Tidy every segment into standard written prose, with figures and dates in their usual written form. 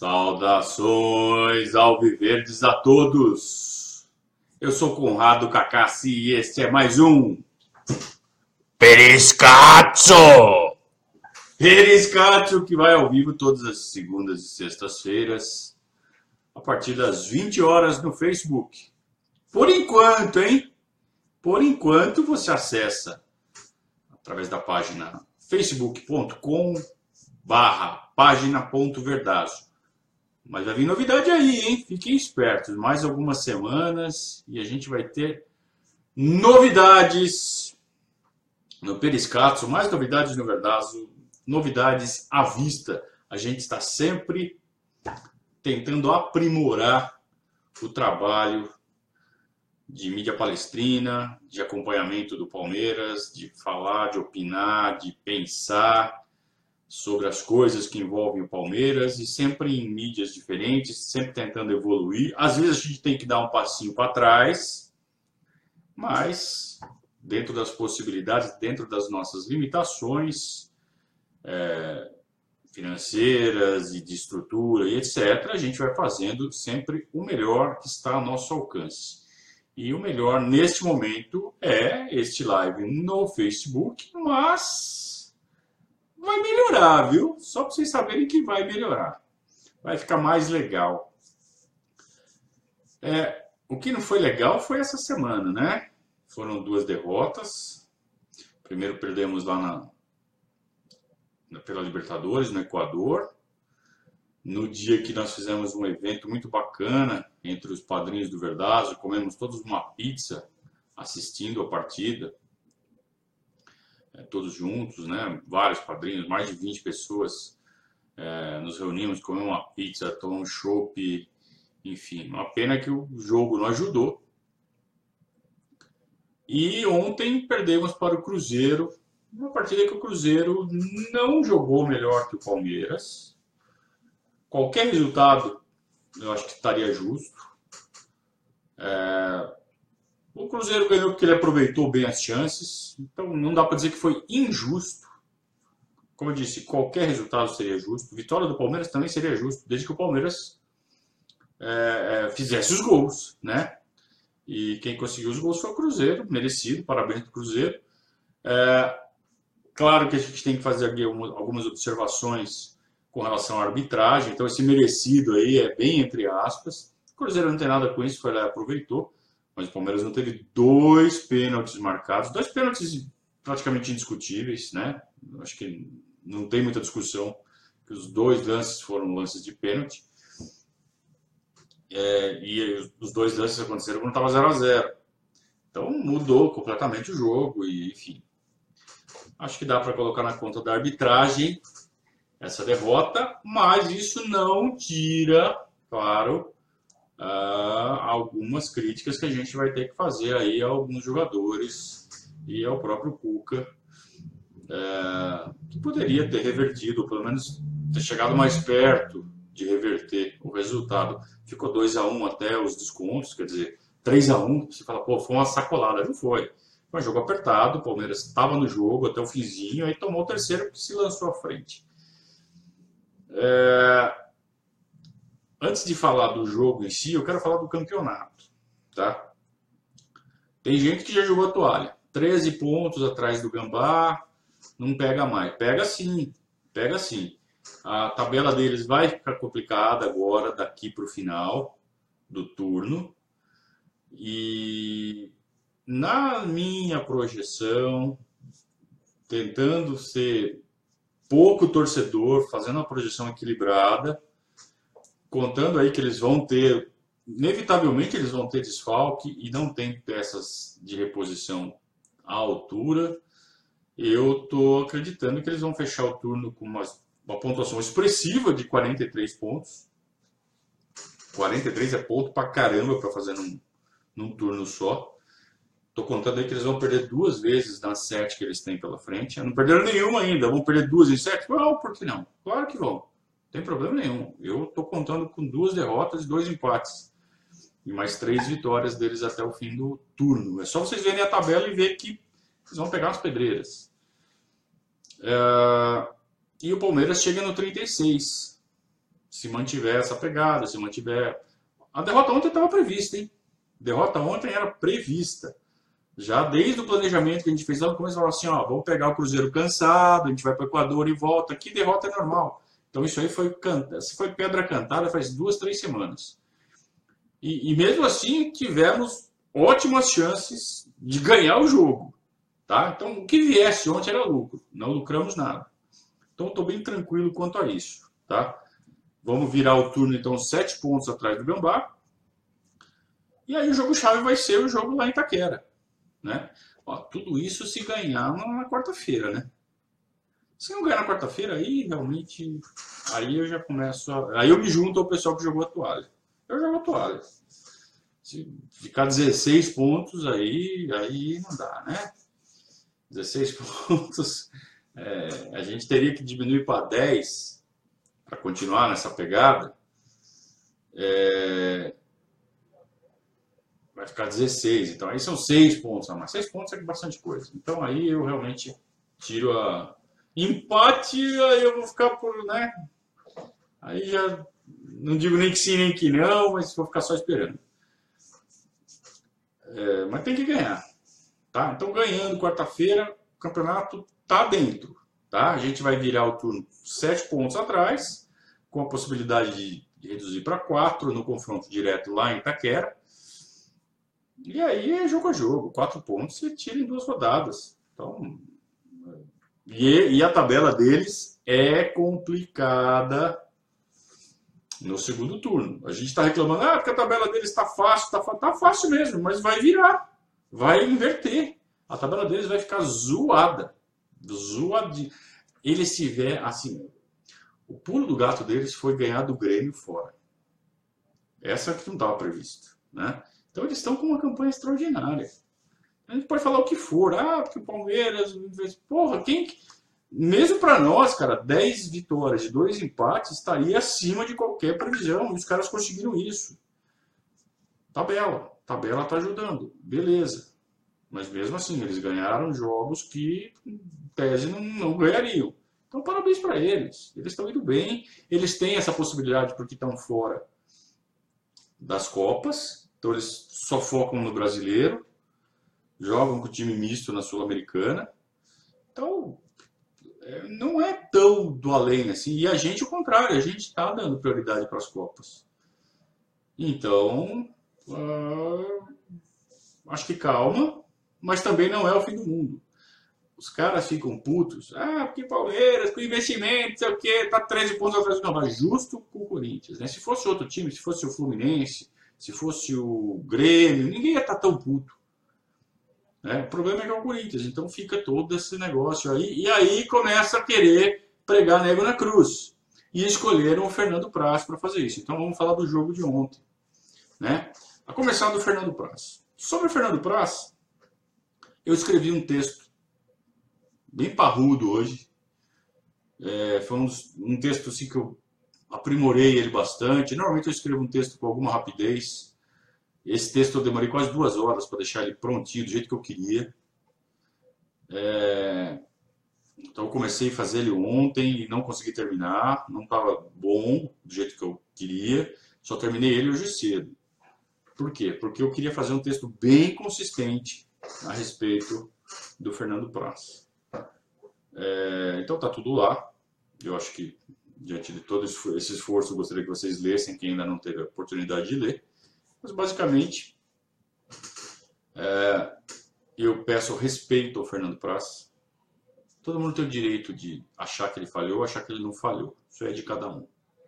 Saudações alviverdes a todos! Eu sou Conrado Cacassi e este é mais um Periscatso! Periscatso, que vai ao vivo todas as segundas e sextas-feiras, a partir das 20 horas no Facebook. Por enquanto, hein? Por enquanto você acessa através da página facebook.com/página.verdazo. Mas vai vir novidade aí, hein? Fiquem espertos. Mais algumas semanas e a gente vai ter novidades no Periscatso, mais novidades no Verdazo, novidades à vista. A gente está sempre tentando aprimorar o trabalho de mídia palestrina, de acompanhamento do Palmeiras, de falar, de opinar, de pensar sobre as coisas que envolvem o Palmeiras e sempre em mídias diferentes, sempre tentando evoluir. Às vezes a gente tem que dar um passinho para trás, mas dentro das possibilidades, dentro das nossas limitações financeiras e de estrutura e etc., a gente vai fazendo sempre o melhor que está ao nosso alcance. E o melhor neste momento é este live no Facebook, mas vai melhorar, viu? Só para vocês saberem que vai melhorar. Vai ficar mais legal. O que não foi legal foi essa semana, né? Foram 2 derrotas. Primeiro perdemos lá pela Libertadores, no Equador. No dia que nós fizemos um evento muito bacana entre os padrinhos do Verdazo, comemos todos uma pizza assistindo a partida. Todos juntos, né? Vários padrinhos, mais de 20 pessoas, nos reunimos, comemos uma pizza, tomamos um chopp, enfim, uma pena que o jogo não ajudou. E ontem perdemos para o Cruzeiro, uma partida que o Cruzeiro não jogou melhor que o Palmeiras. Qualquer resultado eu acho que estaria justo. O Cruzeiro ganhou porque ele aproveitou bem as chances, então não dá para dizer que foi injusto. Como eu disse, qualquer resultado seria justo. Vitória do Palmeiras também seria justo, desde que o Palmeiras fizesse os gols, né? E quem conseguiu os gols foi o Cruzeiro, merecido, parabéns para o Cruzeiro. Claro que a gente tem que fazer aqui algumas observações com relação à arbitragem, então esse merecido aí é bem entre aspas. O Cruzeiro não tem nada com isso, foi lá e aproveitou. Mas o Palmeiras não teve 2 pênaltis marcados, 2 pênaltis praticamente indiscutíveis, né? Acho que não tem muita discussão que os 2 lances foram lances de pênalti. E os 2 lances aconteceram quando estava 0-0. Então mudou completamente o jogo e, enfim. Acho que dá para colocar na conta da arbitragem essa derrota, mas isso não tira, claro, algumas críticas que a gente vai ter que fazer aí a alguns jogadores e ao próprio Cuca, que poderia ter revertido, ou pelo menos ter chegado mais perto de reverter o resultado. Ficou 2-1 até os descontos, quer dizer, 3-1, você fala, pô, foi uma sacolada. Não foi. Foi um jogo apertado, o Palmeiras estava no jogo até o finzinho, aí tomou o terceiro porque se lançou à frente. Antes de falar do jogo em si, eu quero falar do campeonato, tá? Tem gente que já jogou a toalha. 13 pontos atrás do Gambá, não pega mais. Pega sim, pega sim. A tabela deles vai ficar complicada agora, daqui para o final do turno. E na minha projeção, tentando ser pouco torcedor, fazendo uma projeção equilibrada, contando aí que eles vão ter, inevitavelmente eles vão ter desfalque e não tem peças de reposição à altura, eu estou acreditando que eles vão fechar o turno com uma pontuação expressiva de 43 pontos. 43 é ponto pra caramba para fazer num turno só. Estou contando aí que eles vão perder 2 vezes nas 7 que eles têm pela frente. Não perderam nenhuma ainda, vão perder 2 em 7? Não, por que não? Claro que vão. Não tem problema nenhum. Eu estou contando com 2 derrotas e 2 empates. E mais 3 vitórias deles até o fim do turno. É só vocês verem a tabela e ver que eles vão pegar as pedreiras. E o Palmeiras chega no 36. se mantiver essa pegada, se mantiver... A derrota ontem estava prevista, hein? A derrota ontem era prevista. Já desde o planejamento que a gente fez lá no começo, falou assim, ó, vamos pegar o Cruzeiro cansado, a gente vai para o Equador e volta, que derrota é normal. Então isso aí foi pedra cantada faz 2, 3 semanas. E mesmo assim tivemos ótimas chances de ganhar o jogo. Tá? Então o que viesse ontem era lucro, não lucramos nada. Então estou bem tranquilo quanto a isso. Tá? Vamos virar o turno então 7 pontos atrás do Gambá. E aí o jogo-chave vai ser o jogo lá em Itaquera. Né? Ó, tudo isso se ganhar na quarta-feira, né? Se não ganhar na quarta-feira, aí realmente... Aí eu já começo aí eu me junto ao pessoal que jogou a toalha. Eu jogo a toalha. Se ficar 16 pontos, aí não dá, né? 16 pontos, a gente teria que diminuir para 10 para continuar nessa pegada. Vai ficar 16, então aí são 6 pontos a mais. 6 pontos é bastante coisa. Então aí eu realmente tiro a... Empate, aí eu vou ficar por, né? Aí já não digo nem que sim, nem que não, mas vou ficar só esperando. Mas tem que ganhar, tá? Então ganhando quarta-feira, o campeonato tá dentro, tá? A gente vai virar o turno 7 pontos atrás, com a possibilidade de reduzir para 4 no confronto direto lá em Itaquera. E aí é jogo a jogo, 4 pontos você tira em 2 rodadas. Então, e a tabela deles é complicada no segundo turno. A gente está reclamando, porque a tabela deles está fácil, tá fácil mesmo, mas vai virar, vai inverter. A tabela deles vai ficar zoada, zoadinha. Eles tiver assim, o pulo do gato deles foi ganhar do Grêmio fora. Essa que não estava prevista, né? Então eles estão com uma campanha extraordinária. A gente pode falar o que for, porque o Palmeiras, porra, mesmo para nós, cara, 10 vitórias e 2 empates estaria acima de qualquer previsão. E os caras conseguiram isso. Tabela tá ajudando, beleza. Mas mesmo assim, eles ganharam jogos que, em tese, não ganhariam. Então, parabéns para eles. Eles estão indo bem. Eles têm essa possibilidade porque estão fora das Copas. Então, eles só focam no brasileiro. Jogam com o time misto na Sul-Americana. Então, não é tão do além assim. E a gente, o contrário, a gente está dando prioridade para as Copas. Então, acho que calma, mas também não é o fim do mundo. Os caras ficam putos. Porque Palmeiras, com investimento, não sei o quê, tá 13 pontos atrás do Gambá. Justo com o Corinthians, né? Se fosse outro time, se fosse o Fluminense, se fosse o Grêmio, ninguém ia estar tão puto. O problema é que é o Corinthians, então fica todo esse negócio aí. E aí começa a querer pregar nego na cruz. E escolheram o Fernando Praz para fazer isso. Então vamos falar do jogo de ontem. Né? A começar do Fernando Praz. Sobre o Fernando Praz, eu escrevi um texto bem parrudo hoje. Foi um texto assim, que eu aprimorei ele bastante. Normalmente eu escrevo um texto com alguma rapidez. Esse texto eu demorei quase 2 horas para deixar ele prontinho, do jeito que eu queria. Então eu comecei a fazer ele ontem e não consegui terminar. Não estava bom do jeito que eu queria. Só terminei ele hoje cedo. Por quê? Porque eu queria fazer um texto bem consistente a respeito do Fernando Praz. Então tá tudo lá. Eu acho que, diante de todo esse esforço, eu gostaria que vocês lessem, quem ainda não teve a oportunidade de ler. Mas, basicamente, eu peço respeito ao Fernando Praz. Todo mundo tem o direito de achar que ele falhou ou achar que ele não falhou. Isso é de cada um.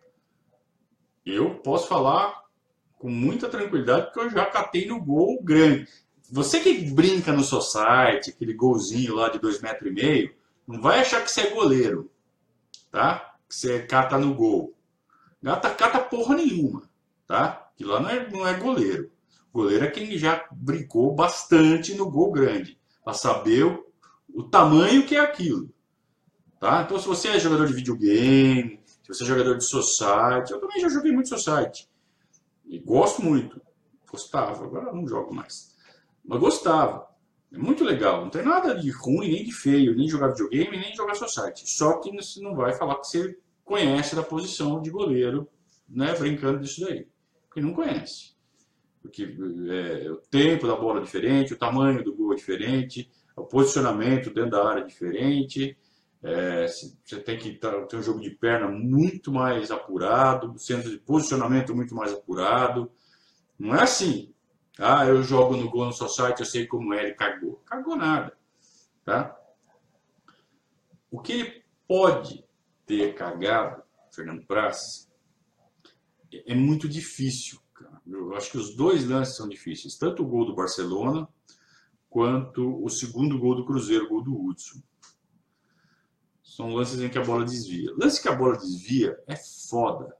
Eu posso falar com muita tranquilidade porque eu já catei no gol grande. Você que brinca no society, aquele golzinho lá de 2,5 metros, não vai achar que você é goleiro, tá? Que você cata no gol. Cata porra nenhuma, tá? Que lá não é goleiro. Goleiro é quem já brincou bastante no gol grande, para saber o tamanho que é aquilo. Tá? Então, se você é jogador de videogame, se você é jogador de society, eu também já joguei muito society. E gosto muito. Gostava, agora não jogo mais. Mas gostava. É muito legal. Não tem nada de ruim, nem de feio, nem jogar videogame, nem jogar society. Só que você não vai falar que você conhece da posição de goleiro, né, brincando disso daí. Porque não conhece. Porque o tempo da bola é diferente, o tamanho do gol é diferente, o posicionamento dentro da área é diferente. Você tem que ter um jogo de perna muito mais apurado, o centro de posicionamento muito mais apurado. Não é assim. Ah, eu jogo no Gol no Society, eu sei como é, ele cagou. Cagou nada. Tá? O que ele pode ter cagado, Fernando Praz, é muito difícil. Cara. Eu acho que os dois lances são difíceis. Tanto o gol do Barcelona, quanto o segundo gol do Cruzeiro, o gol do Hudson. São lances em que a bola desvia. Lance que a bola desvia é foda.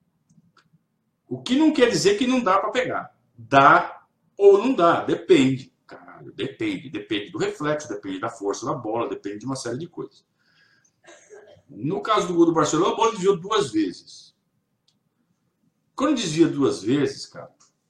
O que não quer dizer que não dá para pegar. Dá ou não dá. Depende. Caralho, depende. Depende do reflexo, depende da força da bola, depende de uma série de coisas. No caso do gol do Barcelona, a bola desviou 2 vezes. Quando desvia 2 vezes, cara,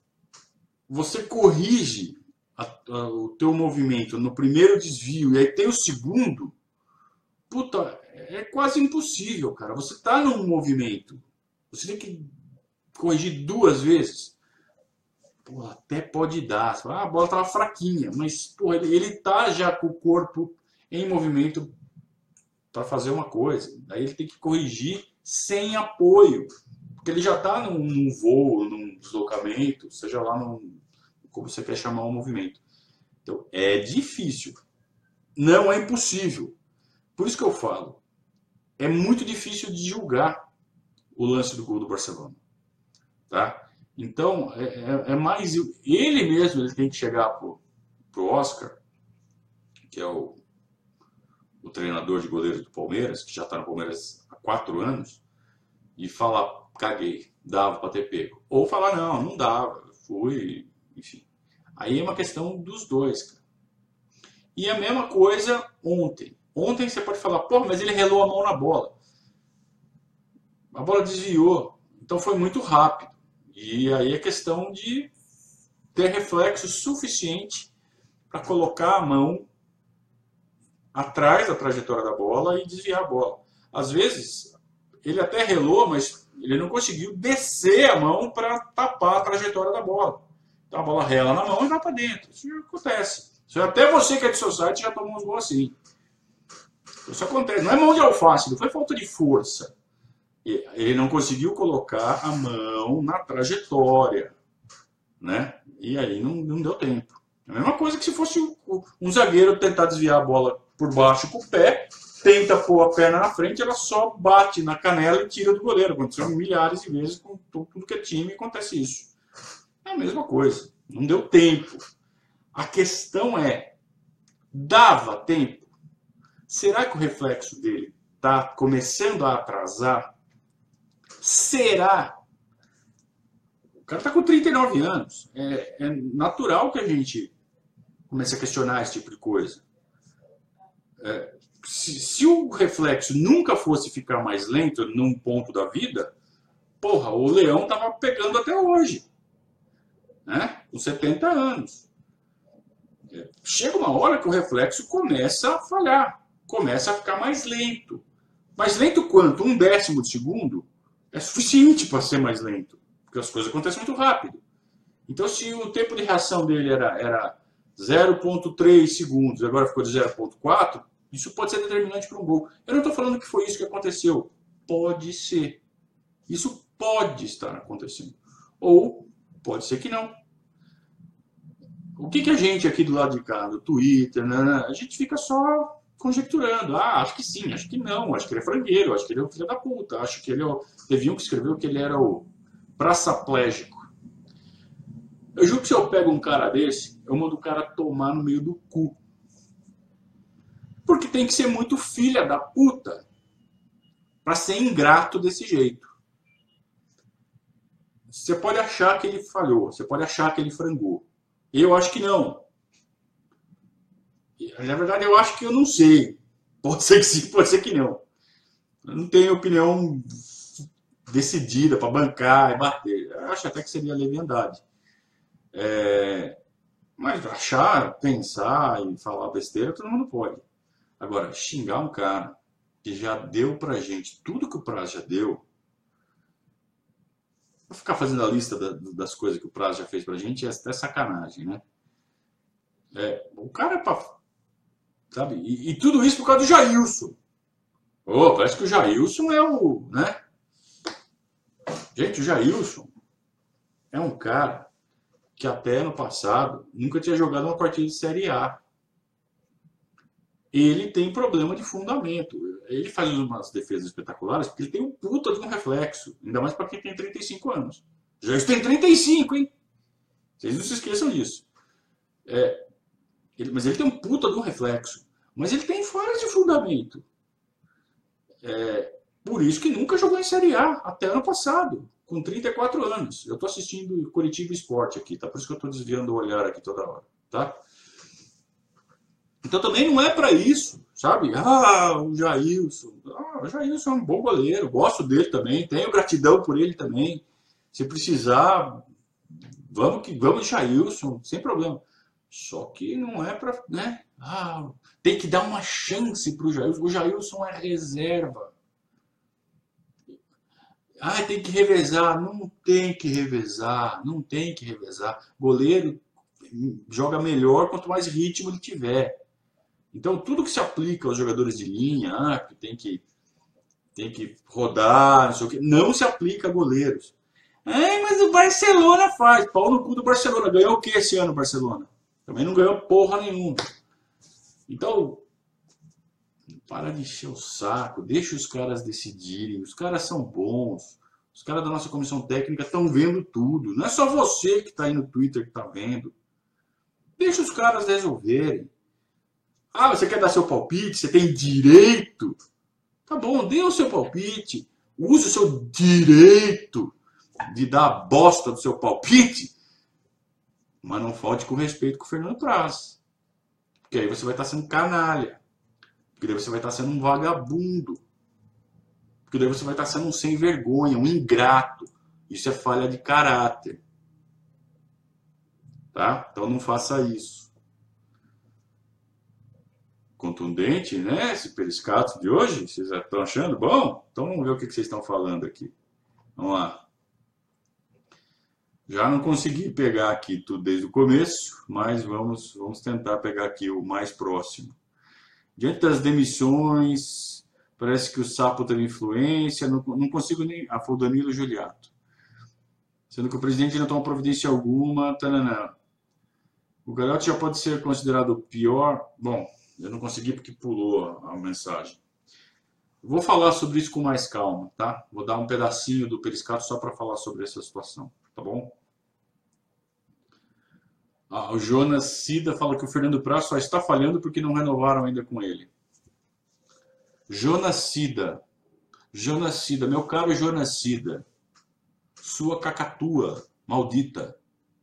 você corrige o teu movimento no primeiro desvio e aí tem o segundo. Puta, é quase impossível, cara. Você tá num movimento. Você tem que corrigir 2 vezes. Pô, até pode dar. Você fala, a bola tava fraquinha, mas pô, ele tá já com o corpo em movimento para fazer uma coisa. Daí ele tem que corrigir sem apoio. Porque ele já tá num voo, num deslocamento, seja lá como você quer chamar o movimento. Então, é difícil. Não é impossível. Por isso que eu falo, é muito difícil de julgar o lance do gol do Barcelona. Tá? Então, é mais... Ele mesmo ele tem que chegar pro Oscar, que é o treinador de goleiros do Palmeiras, que já está no Palmeiras há 4 anos, e falar, caguei, dava para ter pego. Ou falar, não dava, fui, enfim. Aí é uma questão dos dois, cara. E a mesma coisa ontem. Ontem você pode falar, pô, mas ele relou a mão na bola. A bola desviou, então foi muito rápido. E aí é questão de ter reflexo suficiente para colocar a mão atrás da trajetória da bola e desviar a bola. Às vezes, ele até relou, mas ele não conseguiu descer a mão para tapar a trajetória da bola. Então a bola rela na mão e vai para dentro. Isso já acontece. Até você que é de society já tomou uns gols assim. Isso acontece. Não é mão de alface, não foi falta de força. Ele não conseguiu colocar a mão na trajetória, né? E aí não deu tempo. É a mesma coisa que se fosse um zagueiro tentar desviar a bola por baixo com o pé, tenta pôr a perna na frente, ela só bate na canela e tira do goleiro. Aconteceu milhares de vezes com tudo que é time, acontece isso. É a mesma coisa. Não deu tempo. A questão é, dava tempo? Será que o reflexo dele está começando a atrasar? Será? O cara está com 39 anos. É natural que a gente comece a questionar esse tipo de coisa. Se o reflexo nunca fosse ficar mais lento num ponto da vida, porra, o leão tava pegando até hoje, né? Com 70 anos. Chega uma hora que o reflexo começa a falhar, começa a ficar mais lento. Mais lento quanto? 1/10 de segundo é suficiente para ser mais lento, porque as coisas acontecem muito rápido. Então, se o tempo de reação dele era 0,3 segundos, agora ficou de 0,4, isso pode ser determinante para um gol. Eu não estou falando que foi isso que aconteceu. Pode ser. Isso pode estar acontecendo. Ou pode ser que não. O que a gente aqui do lado de cá, no Twitter, né, a gente fica só conjecturando. Ah, acho que sim, acho que não, acho que ele é frangueiro, acho que ele é o filho da puta, acho que ele é o... Teve um que escreveu que ele era o praçaplégico. Eu juro que se eu pego um cara desse, eu mando o cara tomar no meio do cu. Porque tem que ser muito filha da puta para ser ingrato desse jeito. Você pode achar que ele falhou, você pode achar que ele frangou. Eu acho que não. Na verdade, eu acho que eu não sei. Pode ser que sim, pode ser que não. Eu não tenho opinião decidida para bancar e bater. Eu acho até que seria leviandade. Mas achar, pensar e falar besteira, todo mundo pode. Agora, xingar um cara, que já deu pra gente tudo que o Praz já deu. Vou ficar fazendo a lista das coisas que o Praz já fez pra gente é até sacanagem, né? O cara é pra, sabe? E tudo isso por causa do Jailson. Oh, parece que o Jailson é o, né? Gente, o Jailson é um cara que até ano passado nunca tinha jogado uma partida de Série A. Ele tem problema de fundamento. Ele faz umas defesas espetaculares porque ele tem um puta de um reflexo. Ainda mais para quem tem 35 anos. Já tem 35, hein? Vocês não se esqueçam disso. Mas ele tem um puta de um reflexo. Mas ele tem falhas de fundamento. Por isso que nunca jogou em Série A, até ano passado, com 34 anos. Eu estou assistindo Curitiba Esporte aqui, tá? Por isso que eu estou desviando o olhar aqui toda hora, tá? Então também não é para isso, sabe? O Jailson. O Jailson é um bom goleiro, gosto dele também, tenho gratidão por ele também. Se precisar, vamos de Jailson, sem problema. Só que não é para, né? Tem que dar uma chance para o Jailson. O Jailson é reserva. Tem que revezar. Não tem que revezar, não tem que revezar. Goleiro joga melhor quanto mais ritmo ele tiver. Então, tudo que se aplica aos jogadores de linha, que tem que rodar, não sei o quê, não se aplica a goleiros. Mas o Barcelona faz. Pau no cu do Barcelona. Ganhou o que esse ano o Barcelona? Também não ganhou porra nenhuma. Então, para de encher o saco. Deixa os caras decidirem. Os caras são bons. Os caras da nossa comissão técnica estão vendo tudo. Não é só você que está aí no Twitter que está vendo. Deixa os caras resolverem. Você quer dar seu palpite? Você tem direito? Tá bom, dê o seu palpite. Use o seu direito de dar a bosta do seu palpite. Mas não falte com respeito com o Fernando Praz. Porque aí você vai estar sendo canalha. Porque daí você vai estar sendo um vagabundo. Porque daí você vai estar sendo um sem vergonha, um ingrato. Isso é falha de caráter. Tá? Então não faça isso. Contundente, né? Esse periscato de hoje. Vocês já estão achando bom? Então vamos ver o que vocês estão falando aqui. Vamos lá. Já não consegui pegar aqui tudo desde o começo, mas vamos tentar pegar aqui o mais próximo. Diante das demissões, parece que o Sapo teve influência, não consigo nem... Foi o Danilo Juliato. Sendo que o presidente não toma providência alguma, tananã. O Gagliotti já pode ser considerado o pior... Bom, eu não consegui porque pulou a mensagem. Vou falar sobre isso com mais calma, tá? Vou dar um pedacinho do periscato só para falar sobre essa situação, tá bom? O Jonas Cida fala que o Fernando Praz só está falhando porque não renovaram ainda com ele. Jonas Cida, meu caro Jonas Cida, sua cacatua maldita.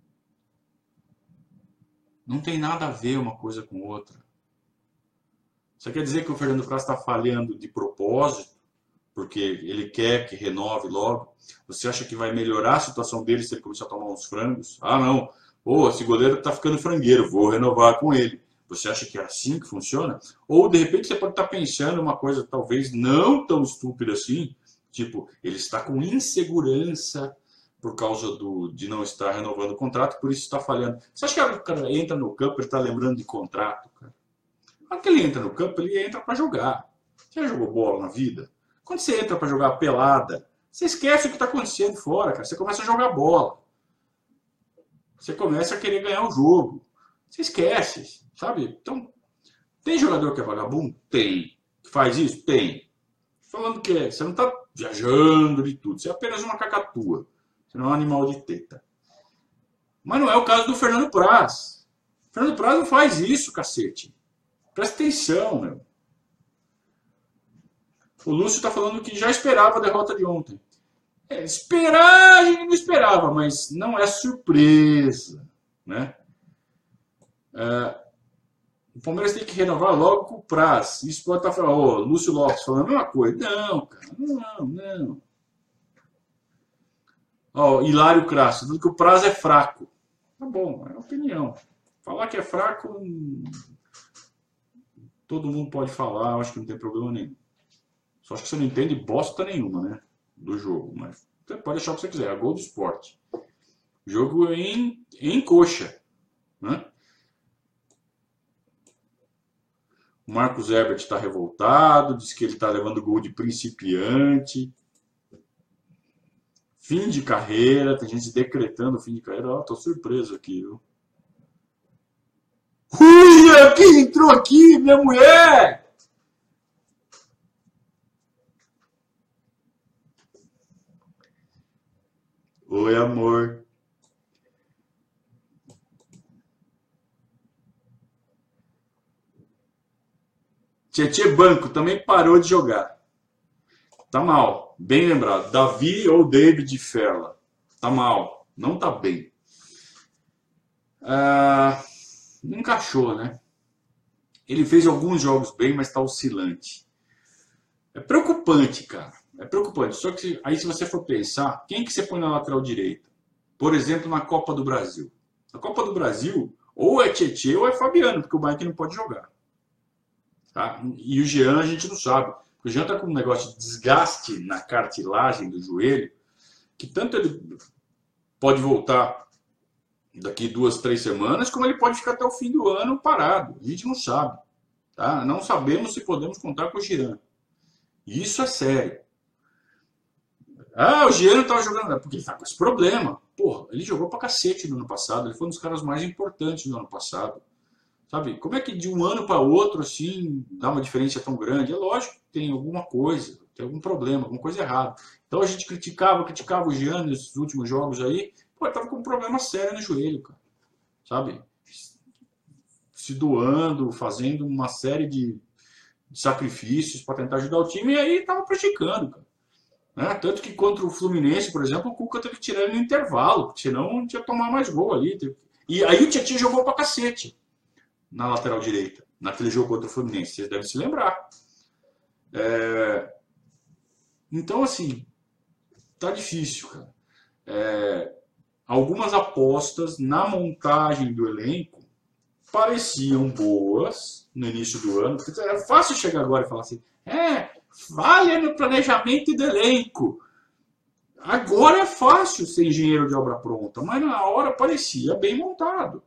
Não tem nada a ver uma coisa com outra. Você quer dizer que o Fernando Praz está falhando de propósito, porque ele quer que renove logo? Você acha que vai melhorar a situação dele se ele começar a tomar uns frangos? Não. Esse goleiro está ficando frangueiro, vou renovar com ele. Você acha que é assim que funciona? Ou, de repente, você pode estar pensando uma coisa talvez não tão estúpida assim, tipo, ele está com insegurança por causa de não estar renovando o contrato, por isso está falhando. Você acha que o cara entra no campo, ele está lembrando de contrato, cara? Quando ele entra no campo, ele entra para jogar. Você já jogou bola na vida? Quando você entra para jogar pelada, você esquece o que está acontecendo fora, cara. Você começa a jogar bola. Você começa a querer ganhar o jogo. Você esquece, sabe? Então, tem jogador que é vagabundo? Tem. Que faz isso? Tem. Falando que você não está viajando de tudo. Você é apenas uma cacatua. Você não é um animal de teta. Mas não é o caso do Fernando Praz. O Fernando Praz não faz isso, cacete. Presta atenção, meu. O Lúcio está falando que já esperava a derrota de ontem. Esperar, a gente não esperava, mas não é surpresa, né? O Palmeiras tem que renovar logo com o Praz. Isso pode estar falando, Lúcio Lopes falando a mesma coisa. Não, cara, não. Hilário Crasso, dizendo que o Praz é fraco. Tá bom, é opinião. Falar que é fraco, todo mundo pode falar, acho que não tem problema nenhum. Só acho que você não entende bosta nenhuma, né? Do jogo. Mas você pode achar o que você quiser. É gol do esporte. Jogo em coxa, né? O Marcos Herbert está revoltado, diz que ele está levando gol de principiante. Fim de carreira, tem gente decretando fim de carreira. Ó, tô surpreso aqui, viu? Ui, quem entrou aqui? Minha mulher! Oi, amor. Tietê Banco também parou de jogar. Tá mal. Bem lembrado. Davi ou David Ferla. Tá mal. Não tá bem. Ah, não encaixou, né? Ele fez alguns jogos bem, mas tá oscilante. É preocupante, cara. É preocupante. Só que aí se você for pensar, quem que você põe na lateral direita? Por exemplo, na Copa do Brasil. Na Copa do Brasil, ou é Tietê ou é Fabiano, porque o Mike não pode jogar. Tá? E o Jean a gente não sabe. O Jean tá com um negócio de desgaste na cartilagem do joelho, que tanto ele pode voltar daqui 2, 3 semanas, como ele pode ficar até o fim do ano parado. A gente não sabe. Tá? Não sabemos se podemos contar com o Jean. Isso é sério. Ah, o Jean não estava jogando, porque ele tá com esse problema. Porra, ele jogou pra cacete no ano passado, ele foi um dos caras mais importantes no ano passado. Sabe, como é que de um ano para outro, assim, dá uma diferença tão grande? É lógico que tem alguma coisa, tem algum problema, alguma coisa errada. Então a gente criticava o Jean nesses últimos jogos aí, pô, ele tava com um problema sério no joelho, cara. Sabe? Se doando, fazendo uma série de sacrifícios para tentar ajudar o time, e aí tava praticando, cara. Né? Tanto que contra o Fluminense, por exemplo, o Cuca teve que tirar ele no intervalo, porque senão não tinha tomar mais gol ali. E aí o Tietchan jogou pra cacete na lateral direita, naquele jogo contra o Fluminense, vocês devem se lembrar. Então, assim, tá difícil, cara. Algumas apostas na montagem do elenco pareciam boas no início do ano. Era fácil chegar agora e falar assim, falha no planejamento do elenco. Agora é fácil ser engenheiro de obra pronta, mas na hora parecia bem montado.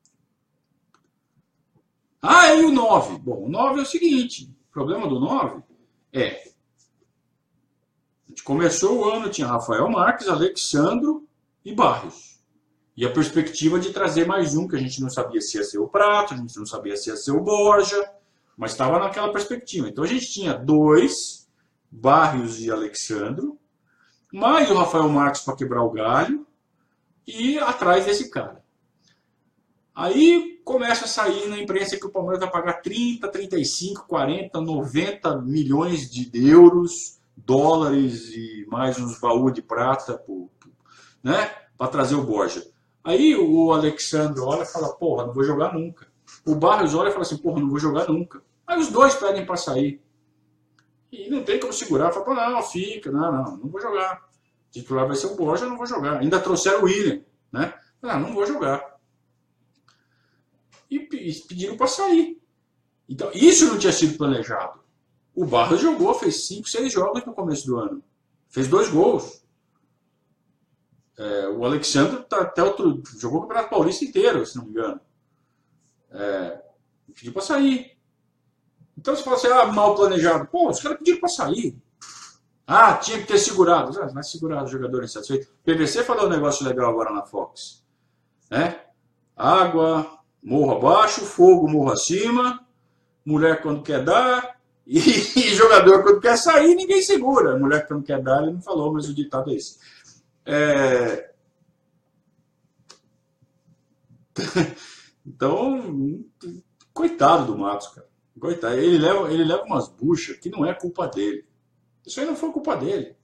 Ah, e o 9? Bom, o 9 é o seguinte: o problema do 9 é. A gente começou o ano, tinha Rafael Marques, Alexandro e Barrios. E a perspectiva de trazer mais um, que a gente não sabia se ia ser o Prato, a gente não sabia se ia ser o Borja, mas estava naquela perspectiva. Então a gente tinha dois, Barrios e Alexandro, mais o Rafael Marques para quebrar o galho, e atrás desse cara. Aí começa a sair na imprensa que o Palmeiras vai pagar 30, 35, 40, 90 milhões de euros, dólares e mais uns baús de prata, né, para trazer o Borja. Aí o Alexandre olha e fala, porra, não vou jogar nunca. O Barrios olha e fala assim, porra, não vou jogar nunca. Aí os dois pedem para sair. E não tem como segurar. Fala, não, fica, não vou jogar. O titular vai ser o Borja, eu não vou jogar. Ainda trouxeram o William, né? Não vou jogar. E pediram para sair. Então, isso não tinha sido planejado. O Barros jogou, fez 5, 6 jogos no começo do ano. Fez 2 gols. O Alexandre tá até jogou o Campeonato Paulista inteiro, se não me engano. Pediu para sair. Então você fala assim, mal planejado. Pô, os caras pediram para sair. Tinha que ter segurado. Não é segurado o jogador insatisfeito. PVC falou um negócio legal agora na Fox. Água, morro abaixo, fogo, morro acima, mulher quando quer dar, e jogador quando quer sair, ninguém segura. Mulher quando quer dar, ele não falou, mas o ditado é esse. Então, coitado do Matos, cara. Coitado. Ele leva umas buchas que não é culpa dele. Isso aí não foi culpa dele.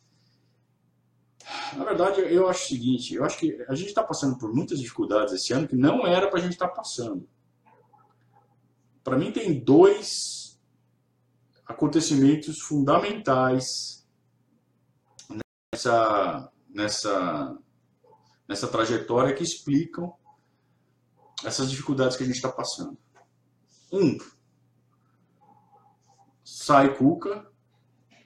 Na verdade, eu acho o seguinte, eu acho que a gente está passando por muitas dificuldades esse ano que não era para a gente estar passando. Para mim tem 2 acontecimentos fundamentais nessa trajetória que explicam essas dificuldades que a gente está passando. Sai Cuca,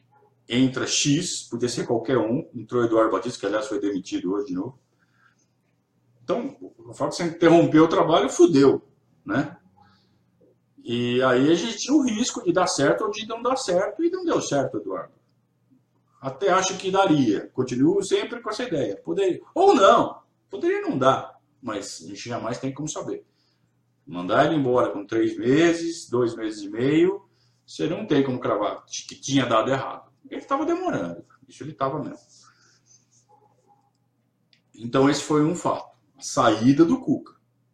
entra X, podia ser qualquer um, entrou Eduardo Batista, que aliás foi demitido hoje de novo. Então, o fato de você interromper o trabalho, fudeu, né? E aí a gente tinha o risco de dar certo ou de não dar certo, e não deu certo, Eduardo. Até acho que daria. Continuo sempre com essa ideia. Poderia. Ou não. Poderia não dar. Mas a gente jamais tem como saber. Mandar ele embora com 3 meses, 2 meses e meio, você não tem como cravar que tinha dado errado. Ele estava demorando. Isso ele estava mesmo. Então esse foi um fato. A saída do Cuca.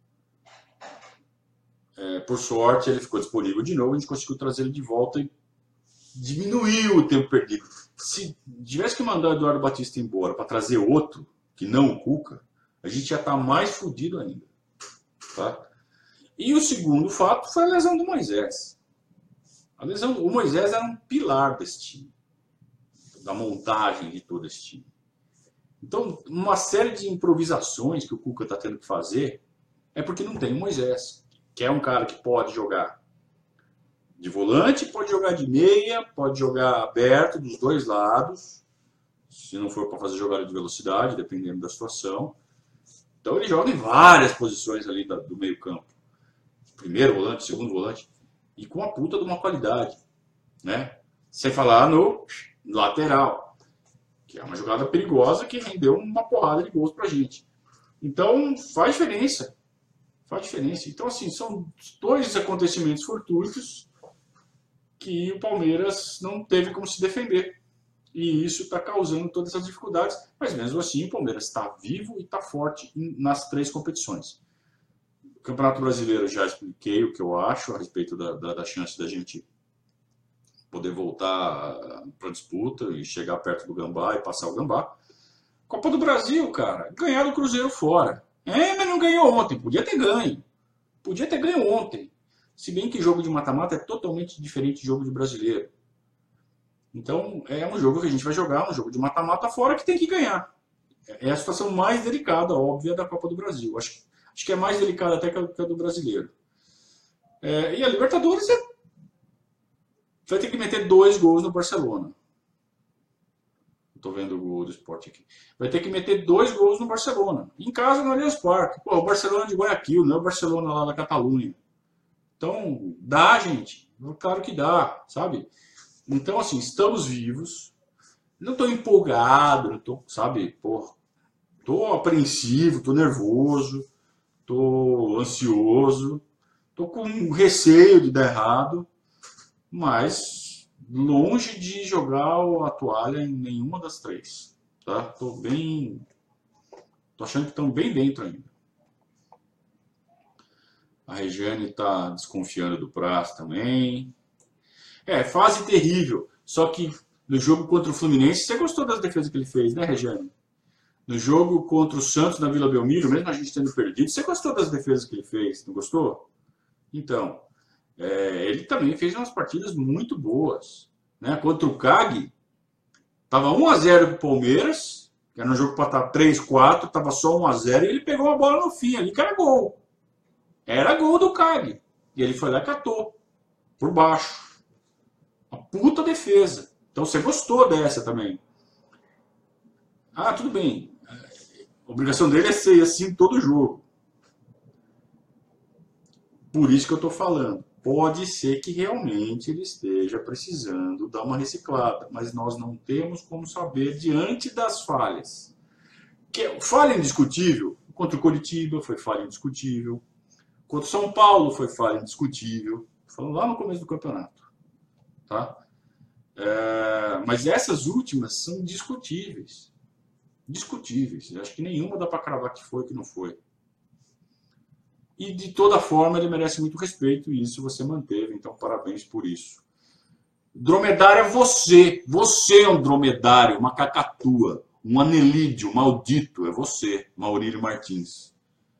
Por sorte, ele ficou disponível de novo. A gente conseguiu trazer ele de volta e diminuiu o tempo perdido. Se tivesse que mandar o Eduardo Batista embora para trazer outro, que não o Cuca, a gente já está mais fodido ainda. Tá? E o segundo fato foi a lesão do Moisés. O Moisés era um pilar desse time, da montagem de todo esse time. Então, uma série de improvisações que o Cuca está tendo que fazer é porque não tem o Moisés, que é um cara que pode jogar de volante, pode jogar de meia, pode jogar aberto dos dois lados, se não for para fazer jogada de velocidade, dependendo da situação. Então ele joga em várias posições ali do meio campo. Primeiro volante, segundo volante, e com a puta de uma qualidade, né? Sem falar no lateral, que é uma jogada perigosa que rendeu uma porrada de gols pra gente. Então faz diferença. Faz diferença. Então, assim, são 2 acontecimentos fortuitos que o Palmeiras não teve como se defender. E isso está causando todas essas dificuldades. Mas mesmo assim, o Palmeiras está vivo e está forte nas 3 competições. O Campeonato Brasileiro, já expliquei o que eu acho a respeito da chance da gente poder voltar para a disputa e chegar perto do Gambá e passar o Gambá. Copa do Brasil, cara, ganhar do Cruzeiro fora. Mas não ganhou ontem. Podia ter ganho. Podia ter ganho ontem. Se bem que jogo de mata-mata é totalmente diferente de jogo de brasileiro. Então, é um jogo que a gente vai jogar, um jogo de mata-mata fora que tem que ganhar. É a situação mais delicada, óbvia, da Copa do Brasil. Acho que é mais delicada até que a do brasileiro. E a Libertadores vai ter que meter 2 gols no Barcelona. Estou vendo o gol do Sport aqui. Vai ter que meter 2 gols no Barcelona. Em casa, no Allianz Parque. Pô, o Barcelona de Guayaquil, não é o Barcelona lá da Catalunha. Então, dá, gente. Claro que dá, sabe? Então, assim, estamos vivos. Não estou empolgado, não tô, sabe? Pô, estou apreensivo, estou nervoso, estou ansioso, estou com receio de dar errado, mas longe de jogar a toalha em nenhuma das 3. Tá? Tô achando que estão bem dentro ainda. A Regiane está desconfiando do Praz também. Fase terrível. Só que no jogo contra o Fluminense, você gostou das defesas que ele fez, né, Regiane? No jogo contra o Santos na Vila Belmiro, mesmo a gente tendo perdido, você gostou das defesas que ele fez, não gostou? Então, ele também fez umas partidas muito boas. Né? Contra o CAG, estava 1-0 para o Palmeiras, que era um jogo para estar 3-4, estava só 1-0, e ele pegou a bola no fim ali, que era gol. Era gol do CAG. E ele foi lá e catou, por baixo. Uma puta defesa. Então você gostou dessa também. Tudo bem. A obrigação dele é ser assim todo jogo. Por isso que eu estou falando. Pode ser que realmente ele esteja precisando dar uma reciclada, mas nós não temos como saber diante das falhas. Falha indiscutível. Contra o Coritiba foi falha indiscutível. Contra o São Paulo foi falha indiscutível. Falando lá no começo do campeonato. Tá? Mas essas últimas são discutíveis. Discutíveis. Eu acho que nenhuma dá para cravar que foi que não foi. E de toda forma ele merece muito respeito e isso você manteve. Então parabéns por isso. Dromedário é você. Você é um dromedário, uma cacatua, um anelídeo maldito. É você, Maurílio Martins.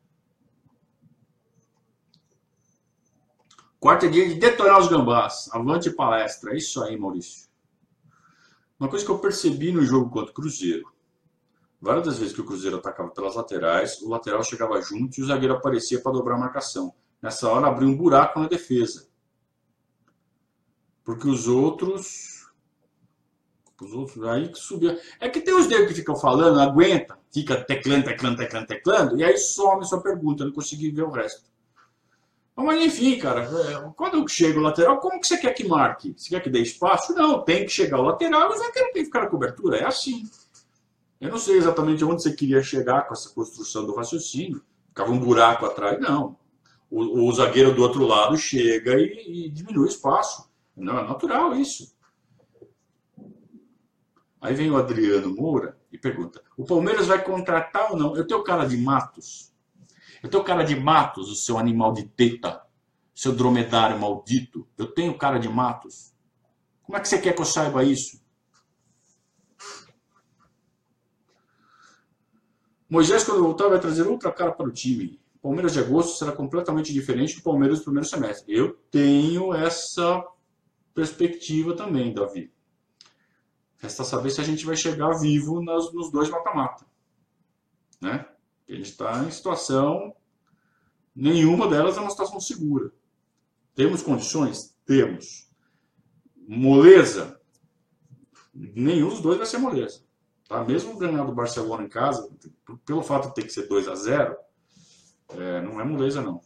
Quarto dia de detonar os gambás. Avante palestra. É isso aí, Maurício. Uma coisa que eu percebi no jogo contra o Cruzeiro. Várias das vezes que o Cruzeiro atacava pelas laterais, o lateral chegava junto e o zagueiro aparecia para dobrar a marcação. Nessa hora abriu um buraco na defesa. Porque os outros Os outros aí que subia. É que tem os negros que ficam falando, aguenta, fica teclando, e aí some sua pergunta, eu não consegui ver o resto. Mas enfim, cara, quando eu chego o lateral, como que você quer que marque? Você quer que dê espaço? Não, tem que chegar o lateral, mas é que não tem que ficar na cobertura, é assim. Eu não sei exatamente onde você queria chegar com essa construção do raciocínio. Ficava um buraco atrás, não. O zagueiro do outro lado chega e diminui o espaço. Não, é natural isso. Aí vem o Adriano Moura e pergunta: o Palmeiras vai contratar ou não? Eu tenho cara de Matos? Eu tenho cara de Matos, o seu animal de teta, seu dromedário maldito? Eu tenho cara de Matos? Como é que você quer que eu saiba isso? Moisés, quando voltar, vai trazer outra cara para o time. O Palmeiras de agosto será completamente diferente do Palmeiras do primeiro semestre. Eu tenho essa perspectiva também, Davi. Resta saber se a gente vai chegar vivo nos dois mata-mata. Né? A gente está em situação... Nenhuma delas é uma situação segura. Temos condições? Temos. Moleza? Nenhum dos dois vai ser moleza. Tá? Mesmo ganhando o Barcelona em casa, pelo fato de ter que ser 2-0, não é moleza, não.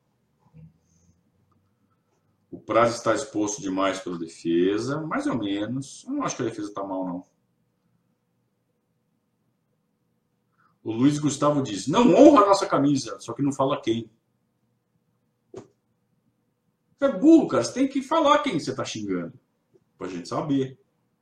O Praz está exposto demais pela defesa, mais ou menos. Eu não acho que a defesa está mal, não. O Luiz Gustavo diz: não honra a nossa camisa, só que não fala quem. Você é burro, cara. Você tem que falar quem você está xingando, pra gente saber.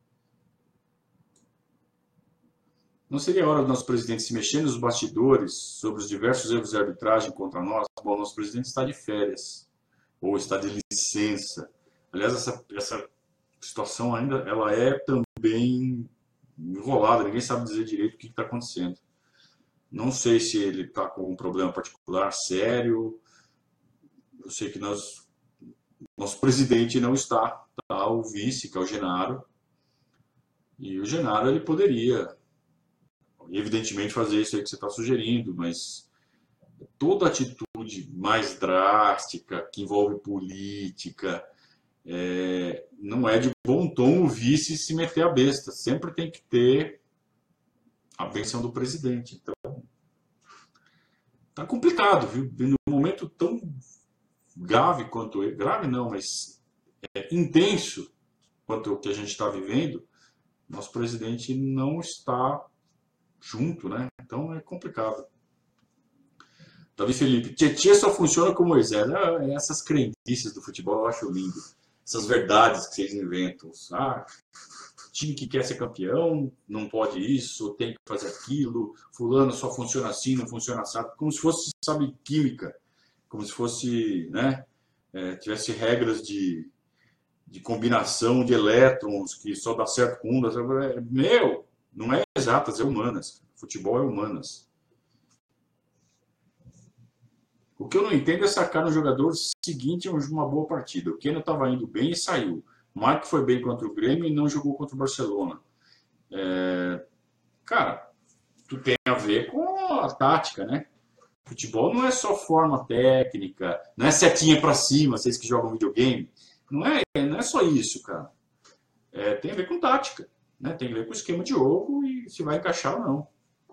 Não seria hora do nosso presidente se mexer nos bastidores sobre os diversos erros de arbitragem contra nós? Bom, nosso presidente está de férias ou está de licença. Aliás, essa situação ainda ela é também enrolada. Ninguém sabe dizer direito o que está acontecendo. Não sei se ele está com um problema particular sério. Eu sei que nosso presidente não está. Tá o vice, que é o Genaro. E o Genaro ele poderia, evidentemente, fazer isso aí que você está sugerindo, mas toda atitude mais drástica, que envolve política, não é de bom tom o vice se meter a besta. Sempre tem que ter a benção do presidente. Então, tá complicado, viu? Num momento tão grave quanto... Grave não, mas intenso quanto o que a gente está vivendo, nosso presidente não está junto, né? Então é complicado. Davi Felipe, Tietchan só funciona com Moisés. Essas crendices do futebol eu acho lindo. Essas verdades que vocês inventam. Time que quer ser campeão não pode isso, tem que fazer aquilo. Fulano só funciona assim, não funciona assado. Como se fosse, sabe, química. Como se fosse, né? Tivesse regras de combinação de elétrons que só dá certo com um. Meu, não é exatas, é humanas. Futebol é humanas. O que eu não entendo é sacar no jogador seguinte uma boa partida. O Keno estava indo bem e saiu. O Marco foi bem contra o Grêmio e não jogou contra o Barcelona. Cara, tudo tem a ver com a tática, né? Futebol não é só forma técnica, não é setinha para cima, vocês que jogam videogame. Não é só isso, cara. Tem a ver com tática, né? Tem a ver com o esquema de jogo e se vai encaixar ou não.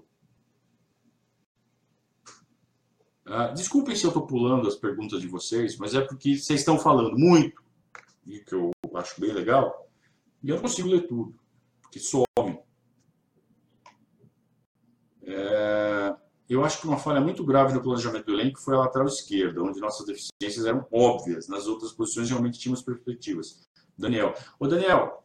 Desculpem se eu estou pulando as perguntas de vocês, mas é porque vocês estão falando muito, e que eu acho bem legal, e eu não consigo ler tudo, porque some. Eu acho que uma falha muito grave no planejamento do elenco foi a lateral esquerda, onde nossas deficiências eram óbvias. Nas outras posições realmente tínhamos perspectivas. Daniel. Daniel,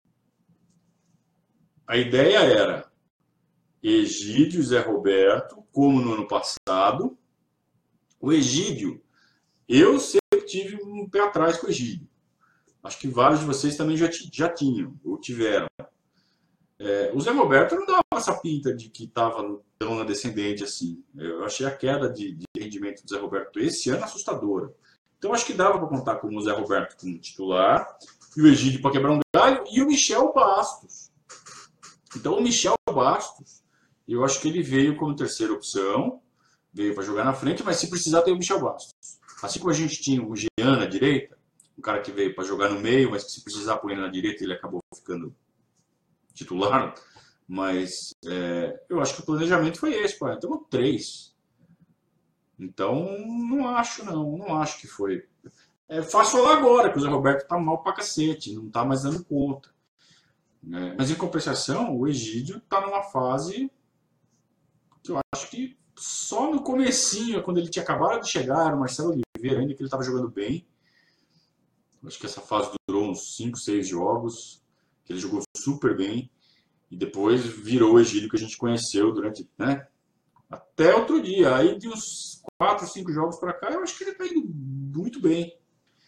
a ideia era Egídio e Zé Roberto, como no ano passado. O Egídio, eu sempre tive um pé atrás com o Egídio. Acho que vários de vocês também já tinham, ou tiveram. O Zé Roberto não dava essa pinta de que estava tão na descendente assim. Eu achei a queda de rendimento do Zé Roberto esse ano assustadora. Então acho que dava para contar com o Zé Roberto como titular, e o Egídio para quebrar um galho, e o Michel Bastos. Então o Michel Bastos, eu acho que ele veio como terceira opção, veio para jogar na frente, mas se precisar tem o Michel Bastos. Assim como a gente tinha o Jean na direita, um cara que veio para jogar no meio, mas que se precisar pôr ele na direita, ele acabou ficando titular, mas eu acho que o planejamento foi esse, pô. Temos 3. Então, não acho que foi. É fácil falar agora que o Zé Roberto tá mal pra cacete, não tá mais dando conta, né? Mas em compensação, o Egídio tá numa fase que eu acho que só no comecinho, quando ele tinha acabado de chegar, era o Marcelo Oliveira ainda, que ele estava jogando bem. Acho que essa fase durou uns 5, 6 jogos, que ele jogou super bem. E depois virou o Egídio que a gente conheceu durante, né, até outro dia. Aí de uns 4, 5 jogos para cá, eu acho que ele está indo muito bem.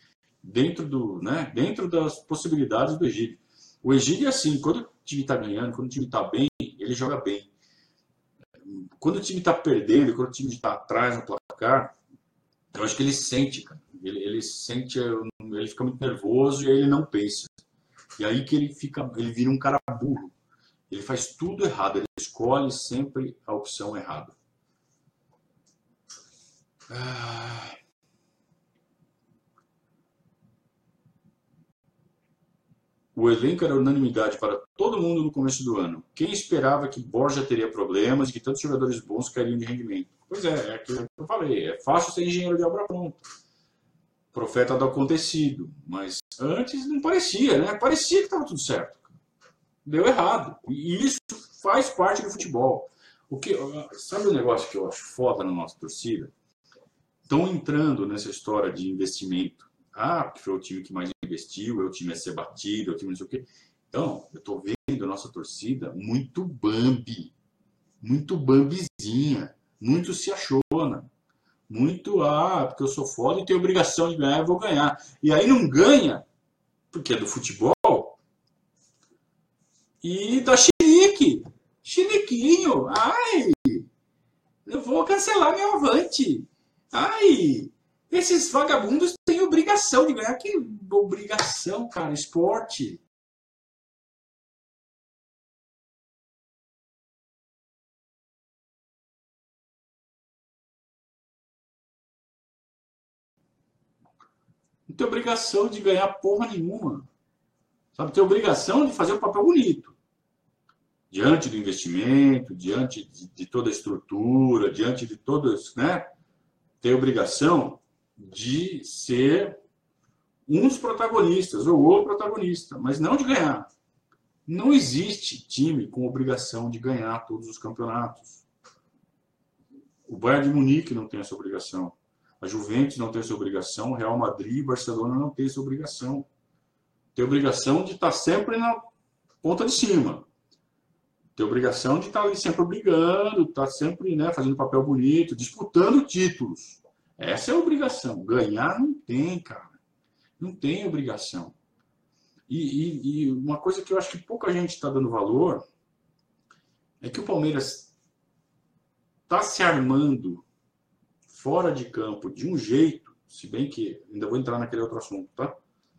Dentro das possibilidades do Egídio. O Egídio é assim, quando o time está ganhando, quando o time está bem, ele joga bem. Quando o time está perdendo, quando o time está atrás no placar, eu acho que ele sente, cara. Ele sente, ele fica muito nervoso e aí ele não pensa. E aí que ele vira um cara burro. Ele faz tudo errado, ele escolhe sempre a opção errada. O elenco era unanimidade para todo mundo no começo do ano. Quem esperava que Borja teria problemas e que tantos jogadores bons cairiam de rendimento? Pois é aquilo que eu falei. É fácil ser engenheiro de obra pronta. Profeta do acontecido. Mas antes não parecia, né? Parecia que estava tudo certo. Deu errado. E isso faz parte do futebol. Sabe o negócio que eu acho foda na nossa torcida? Estão entrando nessa história de investimento. Porque foi o time que mais investiu, é o time a ser batido, é o time não sei o quê. Então, eu estou vendo a nossa torcida muito muito bambizinha, muito se achona, muito, porque eu sou foda e tenho obrigação de ganhar, eu vou ganhar. E aí não ganha, porque é do futebol, e dá chilique, chiliquinho, eu vou cancelar meu avante, esses vagabundos têm obrigação de ganhar. Que obrigação, cara? Esporte. Não tem obrigação de ganhar porra nenhuma. Sabe? Tem obrigação de fazer o papel bonito. Diante do investimento, diante de toda a estrutura, diante de todas, né? Tem obrigação de ser um dos protagonistas ou o protagonista, mas não de ganhar. Não existe time com obrigação de ganhar todos os campeonatos. O Bayern de Munique não tem essa obrigação. A Juventus não tem essa obrigação. O Real Madrid e Barcelona não tem essa obrigação. Tem obrigação de estar sempre na ponta de cima. Tem obrigação de estar ali sempre brigando, estar sempre, né, fazendo papel bonito, disputando títulos. Essa é a obrigação. Ganhar não tem, cara. Não tem obrigação. E uma coisa que eu acho que pouca gente está dando valor é que o Palmeiras está se armando fora de campo de um jeito, se bem que ainda vou entrar naquele outro assunto, tá?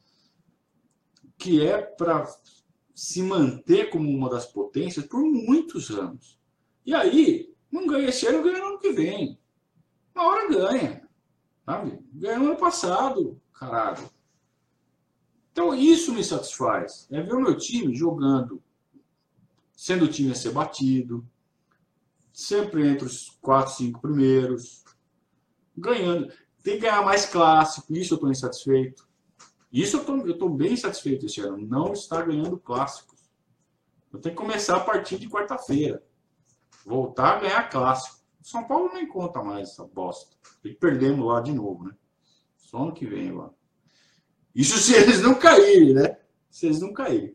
Que é para se manter como uma das potências por muitos anos. E aí, não ganha esse ano, ganha no ano que vem. Uma hora ganha, sabe? Ganhou no ano passado, caralho. Então isso me satisfaz. É ver o meu time jogando, sendo o time a ser batido, sempre entre os 4, 5 primeiros, ganhando. Tem que ganhar mais clássico, isso eu estou insatisfeito. Isso eu estou bem satisfeito esse ano. Não está ganhando clássicos. Eu tenho que começar a partir de quarta-feira. Voltar a ganhar clássico. São Paulo nem conta mais essa bosta. E perdemos lá de novo, né? Só ano que vem lá. Isso se eles não caírem, né? Se eles não caírem.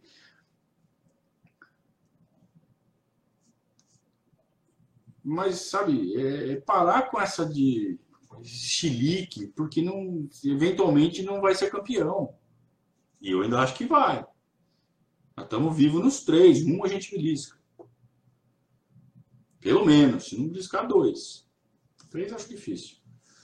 Mas, sabe, parar com essa de chilique, porque não, eventualmente não vai ser campeão. E eu ainda acho que vai. Nós estamos vivos nos 3. Um a gente belisca. Pelo menos. Se não beliscar 2. 3 acho difícil.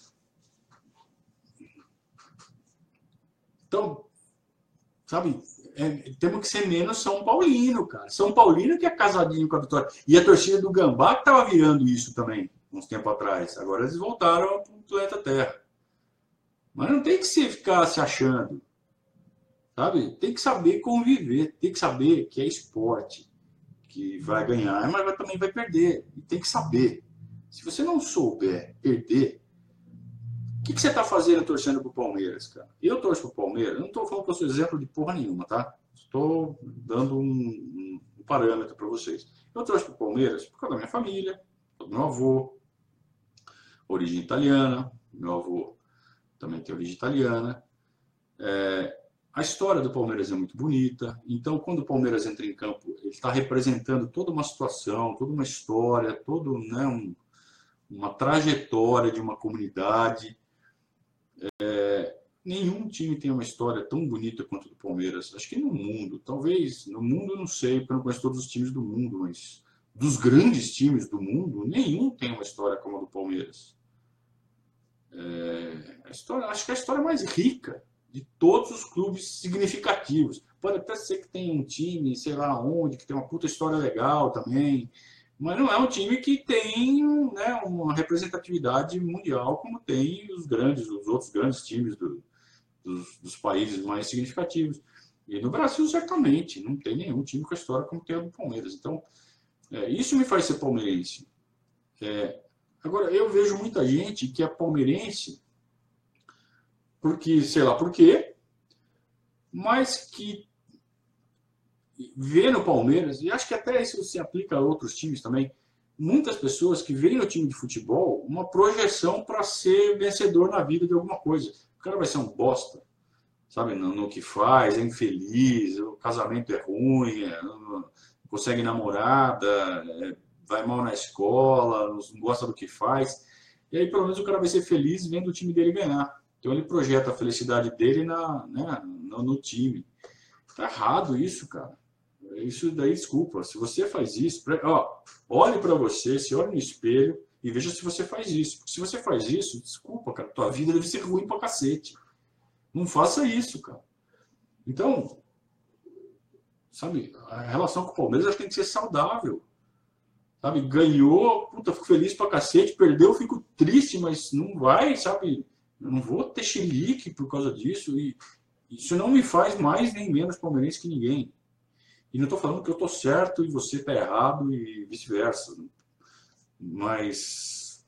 Então, sabe, temos que ser menos São Paulino, cara. São Paulino que é casadinho com a Vitória. E a torcida do Gambá que estava virando isso também, uns tempos atrás. Agora eles voltaram para o planeta Terra. Mas não tem que ficar se achando. Sabe? Tem que saber conviver. Tem que saber que é esporte. que vai ganhar, mas também vai perder. E tem que saber. Se você não souber perder, o que você está fazendo torcendo pro Palmeiras, cara? Eu torço pro Palmeiras, eu não estou falando que eu sou exemplo de porra nenhuma, tá? Estou dando um parâmetro para vocês. Eu torço pro Palmeiras por causa da minha família, do meu avô, origem italiana, meu avô também tem origem italiana. A história do Palmeiras é muito bonita, então quando o Palmeiras entra em campo, ele está representando toda uma situação, toda uma história, toda, né, uma trajetória de uma comunidade. Nenhum time tem uma história tão bonita quanto a do Palmeiras. Acho que no mundo, talvez, no mundo eu não sei, porque eu não conheço todos os times do mundo, mas dos grandes times do mundo, nenhum tem uma história como a do Palmeiras. Acho que é a história mais rica de todos os clubes significativos. Pode até ser que tenha um time, sei lá onde, que tem uma puta história legal também, mas não é um time que tem, né, uma representatividade mundial como tem os outros grandes times dos países mais significativos. E no Brasil, certamente, não tem nenhum time com a história como tem a do Palmeiras. Então, isso me faz ser palmeirense. Agora, eu vejo muita gente que é palmeirense porque, sei lá por quê, mas que vê no Palmeiras, e acho que até isso se aplica a outros times também, muitas pessoas que veem no time de futebol uma projeção para ser vencedor na vida de alguma coisa. O cara vai ser um bosta, sabe, no que faz, é infeliz, o casamento é ruim, não consegue namorada, vai mal na escola, não gosta do que faz. E aí, pelo menos, o cara vai ser feliz vendo o time dele ganhar. Então, ele projeta a felicidade dele no time. Tá errado isso, cara. Isso daí, desculpa. Se você faz isso, olhe para você, se olhe no espelho e veja se você faz isso. Porque se você faz isso, desculpa, cara, tua vida deve ser ruim pra cacete. Não faça isso, cara. Então, sabe, a relação com o Palmeiras tem que ser saudável. Sabe, ganhou, puta, fico feliz pra cacete, perdeu, fico triste, mas não vai, sabe, eu não vou ter chilique por causa disso, e isso não me faz mais nem menos palmeirense que ninguém. E não estou falando que eu estou certo e você está errado e vice-versa, mas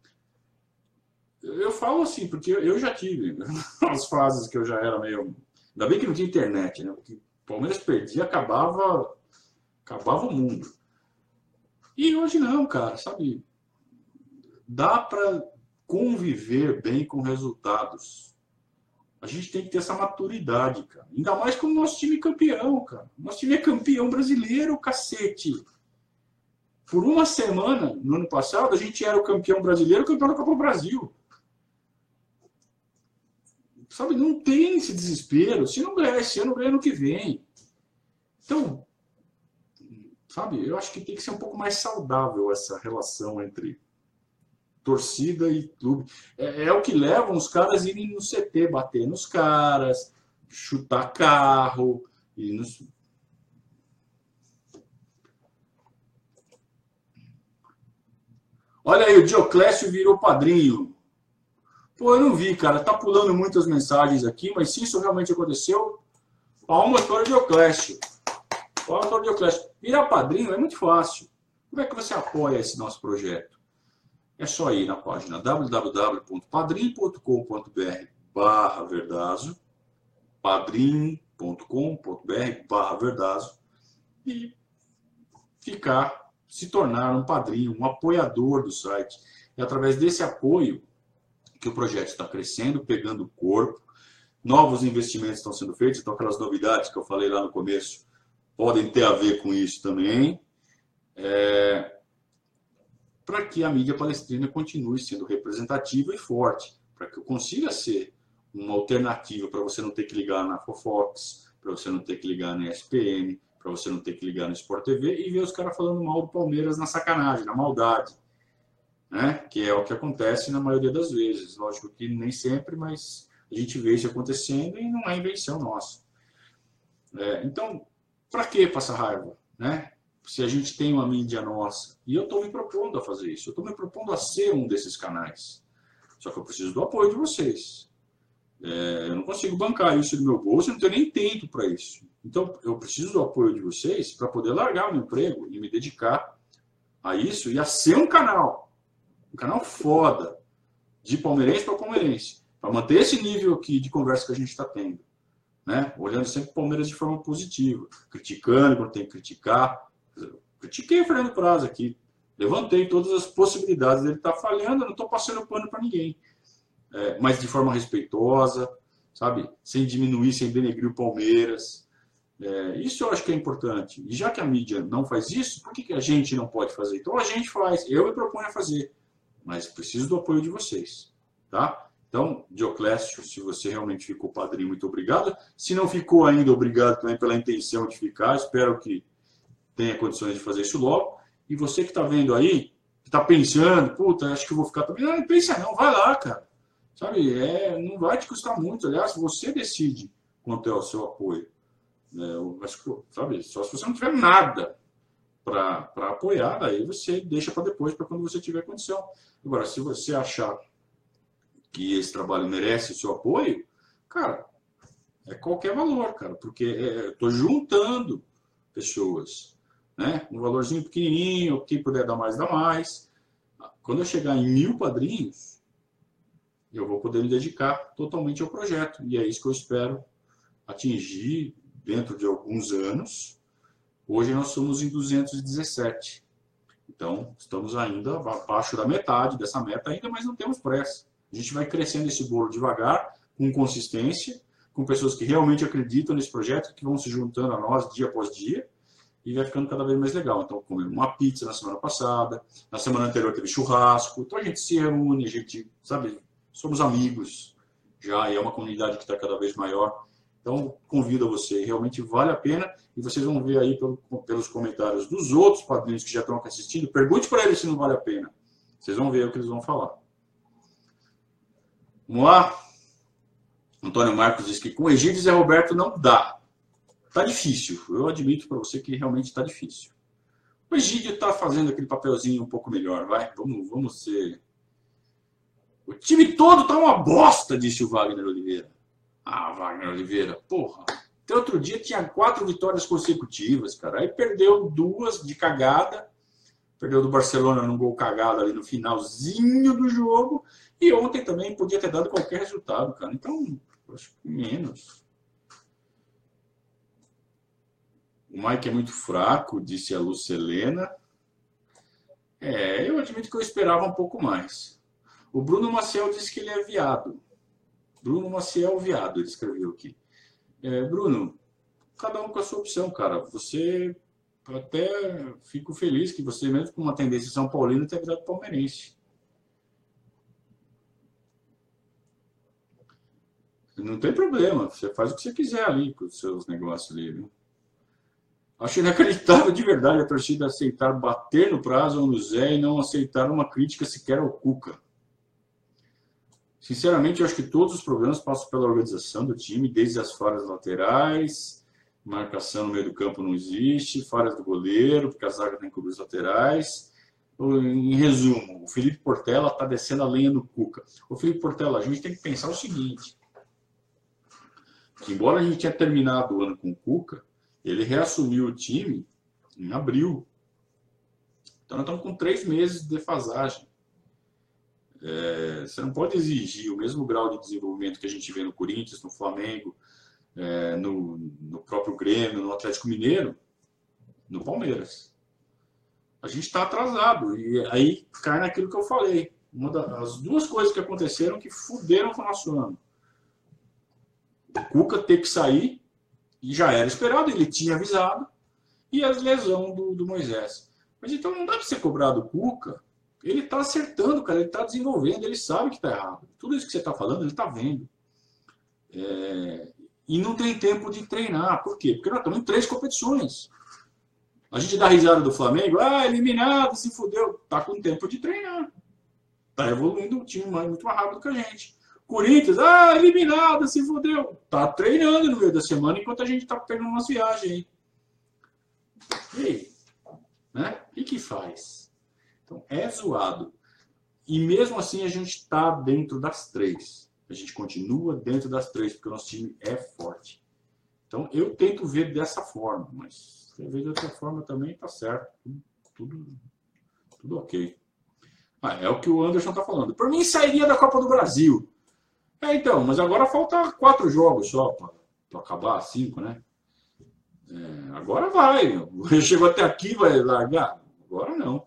eu falo assim, porque eu já tive as fases que eu já era meio... Ainda bem que não tinha internet, né, porque o Palmeiras perdia, acabava o mundo. E hoje não, cara, sabe? Dá para conviver bem com resultados. A gente tem que ter essa maturidade, cara. Ainda mais com o nosso time campeão, cara. Nosso time é campeão brasileiro, cacete. Por uma semana, no ano passado, a gente era o campeão brasileiro, campeão da Copa do Brasil. Sabe, não tem esse desespero. Se não ganhar esse ano, ganha no que vem. Então, sabe, eu acho que tem que ser um pouco mais saudável essa relação entre torcida e clube. É o que leva os caras a irem no CT, bater nos caras, chutar carro. Olha aí, o Dioclésio virou padrinho. Pô, eu não vi, cara. Tá pulando muitas mensagens aqui, mas se isso realmente aconteceu, palmas para o Dioclésio. Palmas para o Dioclésio. Virar padrinho é muito fácil. Como é que você apoia esse nosso projeto? É só ir na página www.padrim.com.br/Verdazo, padrim.com.br/Verdazo e se tornar um padrinho, um apoiador do site. É através desse apoio que o projeto está crescendo, pegando corpo, novos investimentos estão sendo feitos, então aquelas novidades que eu falei lá no começo podem ter a ver com isso também. Para que a mídia palestrina continue sendo representativa e forte, para que eu consiga ser uma alternativa para você não ter que ligar na Fofox, para você não ter que ligar na ESPN, para você não ter que ligar no Sport TV e ver os caras falando mal do Palmeiras na sacanagem, na maldade, né? Que é o que acontece na maioria das vezes. Lógico que nem sempre, mas a gente vê isso acontecendo e não é invenção nossa. Então, para que passar raiva, né? Se a gente tem uma mídia nossa. E eu estou me propondo a fazer isso. Eu estou me propondo a ser um desses canais. Só que eu preciso do apoio de vocês. Eu não consigo bancar isso do meu bolso, eu não tenho nem tempo para isso. Então, eu preciso do apoio de vocês para poder largar o meu emprego e me dedicar a isso e a ser um canal foda, de palmeirense para palmeirense, para manter esse nível aqui de conversa que a gente está tendo, né? Olhando sempre o Palmeiras de forma positiva, criticando quando tem que criticar. Critiquei o Fernando Praz aqui, levantei todas as possibilidades dele estar falhando, eu não estou passando pano para ninguém, mas de forma respeitosa, sabe? Sem diminuir, sem denegrir o Palmeiras. Isso eu acho que é importante. E já que a mídia não faz isso, por que a gente não pode fazer? Então a gente faz, eu me proponho a fazer, mas preciso do apoio de vocês, tá? Então, Dioclésio, se você realmente ficou padrinho, muito obrigado. Se não ficou ainda, obrigado também pela intenção de ficar. Espero que tenha condições de fazer isso logo. E você que está vendo aí, que está pensando, puta, acho que eu vou ficar também. Não pensa não, vai lá, cara. Sabe, não vai te custar muito. Aliás, você decide quanto é o seu apoio. Mas, sabe, só se você não tiver nada para apoiar, daí você deixa para depois, para quando você tiver condição. Agora, se você achar que esse trabalho merece o seu apoio, cara, é qualquer valor, cara, porque eu estou juntando pessoas, né? Um valorzinho pequenininho, quem puder dar mais, dá mais. Quando eu chegar em 1000 padrinhos, eu vou poder me dedicar totalmente ao projeto, e é isso que eu espero atingir dentro de alguns anos. Hoje nós somos em 217, então estamos ainda abaixo da metade dessa meta ainda, mas não temos pressa. A gente vai crescendo esse bolo devagar, com consistência, com pessoas que realmente acreditam nesse projeto, que vão se juntando a nós dia após dia, e vai ficando cada vez mais legal. Então, comemos uma pizza na semana passada, na semana anterior teve churrasco, então a gente se reúne, a gente, sabe, somos amigos já, e é uma comunidade que está cada vez maior. Então, convido a você, realmente vale a pena, e vocês vão ver aí pelos comentários dos outros padrinhos que já estão aqui assistindo, pergunte para eles se não vale a pena. Vocês vão ver o que eles vão falar. Vamos lá? Antônio Marcos diz que com Egídio e Zé Roberto não dá. Tá difícil. Eu admito para você que realmente está difícil. O Egídio está fazendo aquele papelzinho um pouco melhor, vai? Vamos ser... O time todo tá uma bosta, disse o Wagner Oliveira. Ah, Wagner Oliveira, porra. Até outro dia tinha 4 vitórias consecutivas, cara. Aí perdeu 2 de cagada. Perdeu do Barcelona num gol cagado ali no finalzinho do jogo. E ontem também podia ter dado qualquer resultado, cara. Então, acho que menos. O Mike é muito fraco, disse a Lucelena. Eu admito que eu esperava um pouco mais. O Bruno Maciel disse que ele é viado. Bruno Maciel viado, ele escreveu aqui. Bruno, cada um com a sua opção, cara. Você... até fico feliz que você, mesmo com uma tendência São Paulino, tenha virado palmeirense. Não tem problema, você faz o que você quiser ali com os seus negócios ali, viu? Acho inacreditável de verdade a torcida aceitar bater no Prazo ou no Zé e não aceitar uma crítica sequer ao Cuca. Sinceramente, eu acho que todos os problemas passam pela organização do time, desde as falhas laterais, marcação no meio do campo não existe, falhas do goleiro, porque a zaga tem que cobrir os laterais. Em resumo, o Felipe Portela está descendo a lenha do Cuca. O Felipe Portela, a gente tem que pensar o seguinte, que embora a gente tenha terminado o ano com o Cuca, ele reassumiu o time em abril. Então nós estamos com 3 meses de defasagem. Você não pode exigir o mesmo grau de desenvolvimento que a gente vê no Corinthians, no Flamengo, no próprio Grêmio, no Atlético Mineiro, no Palmeiras. A gente está atrasado. E aí cai naquilo que eu falei. As 2 coisas que aconteceram que fuderam com o nosso ano. O Cuca ter que sair, e já era esperado, ele tinha avisado, e a lesão do Moisés. Mas então não dá para você cobrar do Cuca. Ele está acertando, cara, ele está desenvolvendo, ele sabe que está errado. Tudo isso que você está falando, ele está vendo. E não tem tempo de treinar. Por quê? Porque nós estamos em 3 competições. A gente dá risada do Flamengo, eliminado, se fudeu. Está com tempo de treinar. Está evoluindo o time muito mais rápido que a gente. Corinthians, eliminado, se fudeu. Está treinando no meio da semana enquanto a gente está pegando umas viagens aí. E aí? Né? O que faz? Então, é zoado. E mesmo assim a gente está dentro das 3. A gente continua dentro das 3, porque o nosso time é forte. Então, eu tento ver dessa forma, mas se ver de outra forma também tá certo. Tudo ok. É o que o Anderson está falando. Por mim, sairia da Copa do Brasil. Então, mas agora falta 4 jogos só para acabar, 5, né? Agora vai. Chegou até aqui, vai largar? Agora não.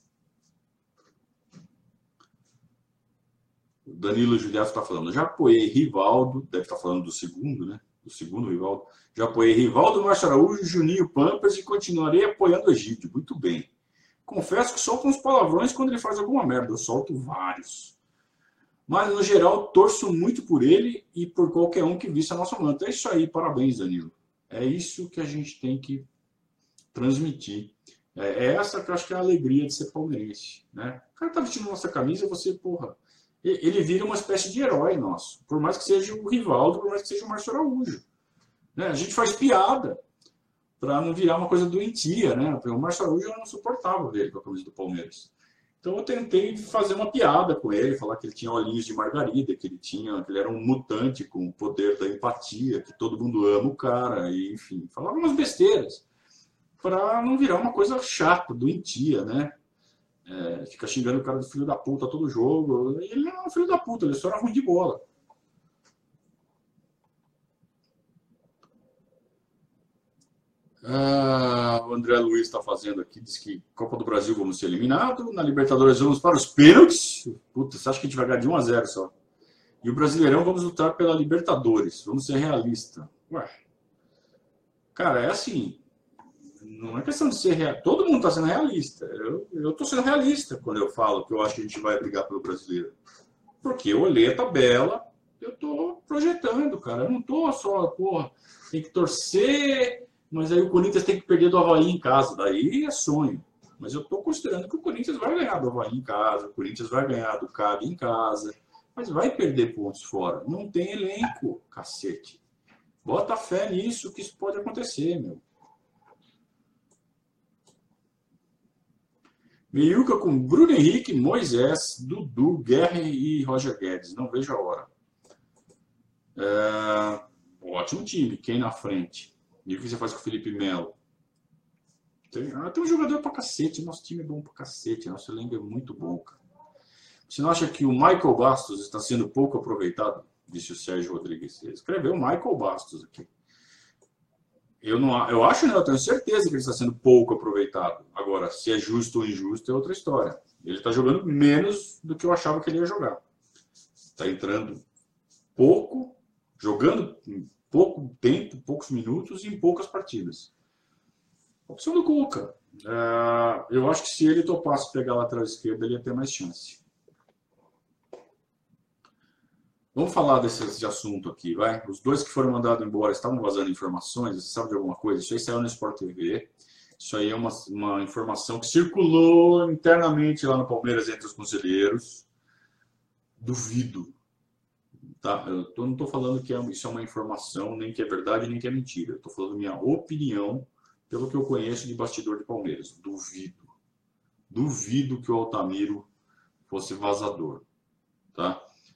O Danilo Juliato está falando. Já apoiei Rivaldo, deve estar falando do segundo, né? Do segundo Rivaldo. Já apoiei Rivaldo, Márcio Araújo, Juninho Pampers e continuarei apoiando o Egídio. Muito bem. Confesso que solto uns palavrões quando ele faz alguma merda. Eu solto vários. Mas, no geral, torço muito por ele e por qualquer um que visse a nossa manta. É isso aí. Parabéns, Danilo. É isso que a gente tem que transmitir. É essa que eu acho que é a alegria de ser palmeirense. Né? O cara tá vestindo nossa camisa e você, porra... Ele vira uma espécie de herói nosso. Por mais que seja o Rivaldo, por mais que seja o Márcio Araújo. Né? A gente faz piada para não virar uma coisa doentia, né? Porque o Márcio Araújo eu não suportava ver ele com a camisa do Palmeiras. Então eu tentei fazer uma piada com ele, falar que ele tinha olhinhos de margarida, que ele era um mutante com o poder da empatia, que todo mundo ama o cara, e enfim, falava umas besteiras para não virar uma coisa chata, doentia, né? Fica xingando o cara de filho da puta todo jogo. E ele não é um filho da puta, ele só era ruim de bola. O André Luiz está fazendo aqui, diz que Copa do Brasil vamos ser eliminados, na Libertadores vamos para os pênaltis. Puta, você acha que a gente vai ganhar de 1-0 só? E o Brasileirão vamos lutar pela Libertadores, vamos ser realistas. Ué, cara, é assim, não é questão de ser realista, todo mundo está sendo realista. Eu estou sendo realista quando eu falo que eu acho que a gente vai brigar pelo Brasileiro. Porque eu olhei a tabela, eu estou projetando, cara, eu não estou só, porra, tem que torcer... Mas aí o Corinthians tem que perder do Avaí em casa. Daí é sonho. Mas eu estou considerando que o Corinthians vai ganhar do Avaí em casa. O Corinthians vai ganhar do CAB em casa. Mas vai perder pontos fora. Não tem elenco, cacete. Bota fé nisso que isso pode acontecer, meu. Meiuca com Bruno Henrique, Moisés, Dudu, Guerra e Roger Guedes. Não vejo a hora. Ótimo time. Quem na frente? E o que você faz com o Felipe Melo? Tem um jogador pra cacete. Nosso time é bom pra cacete. Nosso elenco é muito bom, cara. Você não acha que o Michael Bastos está sendo pouco aproveitado? Disse o Sérgio Rodrigues. Ele escreveu Michael Bastos aqui. Eu acho, né? Eu tenho certeza que ele está sendo pouco aproveitado. Agora, se é justo ou injusto é outra história. Ele está jogando menos do que eu achava que ele ia jogar. Está entrando pouco, jogando pouco tempo, poucos minutos e em poucas partidas. Opção do Cuca. Eu acho que se ele topasse pegar a lateral esquerda, ele ia ter mais chance. Vamos falar desse assunto aqui, vai? Os dois que foram mandados embora estavam vazando informações. Você sabe de alguma coisa? Isso aí saiu no Sport TV. Isso aí é uma informação que circulou internamente lá no Palmeiras entre os conselheiros. Duvido. Tá? Eu não estou falando que isso é uma informação, nem que é verdade, nem que é mentira. Eu estou falando minha opinião, pelo que eu conheço de bastidor de Palmeiras. Duvido. Duvido que o Altamiro fosse vazador. Tá?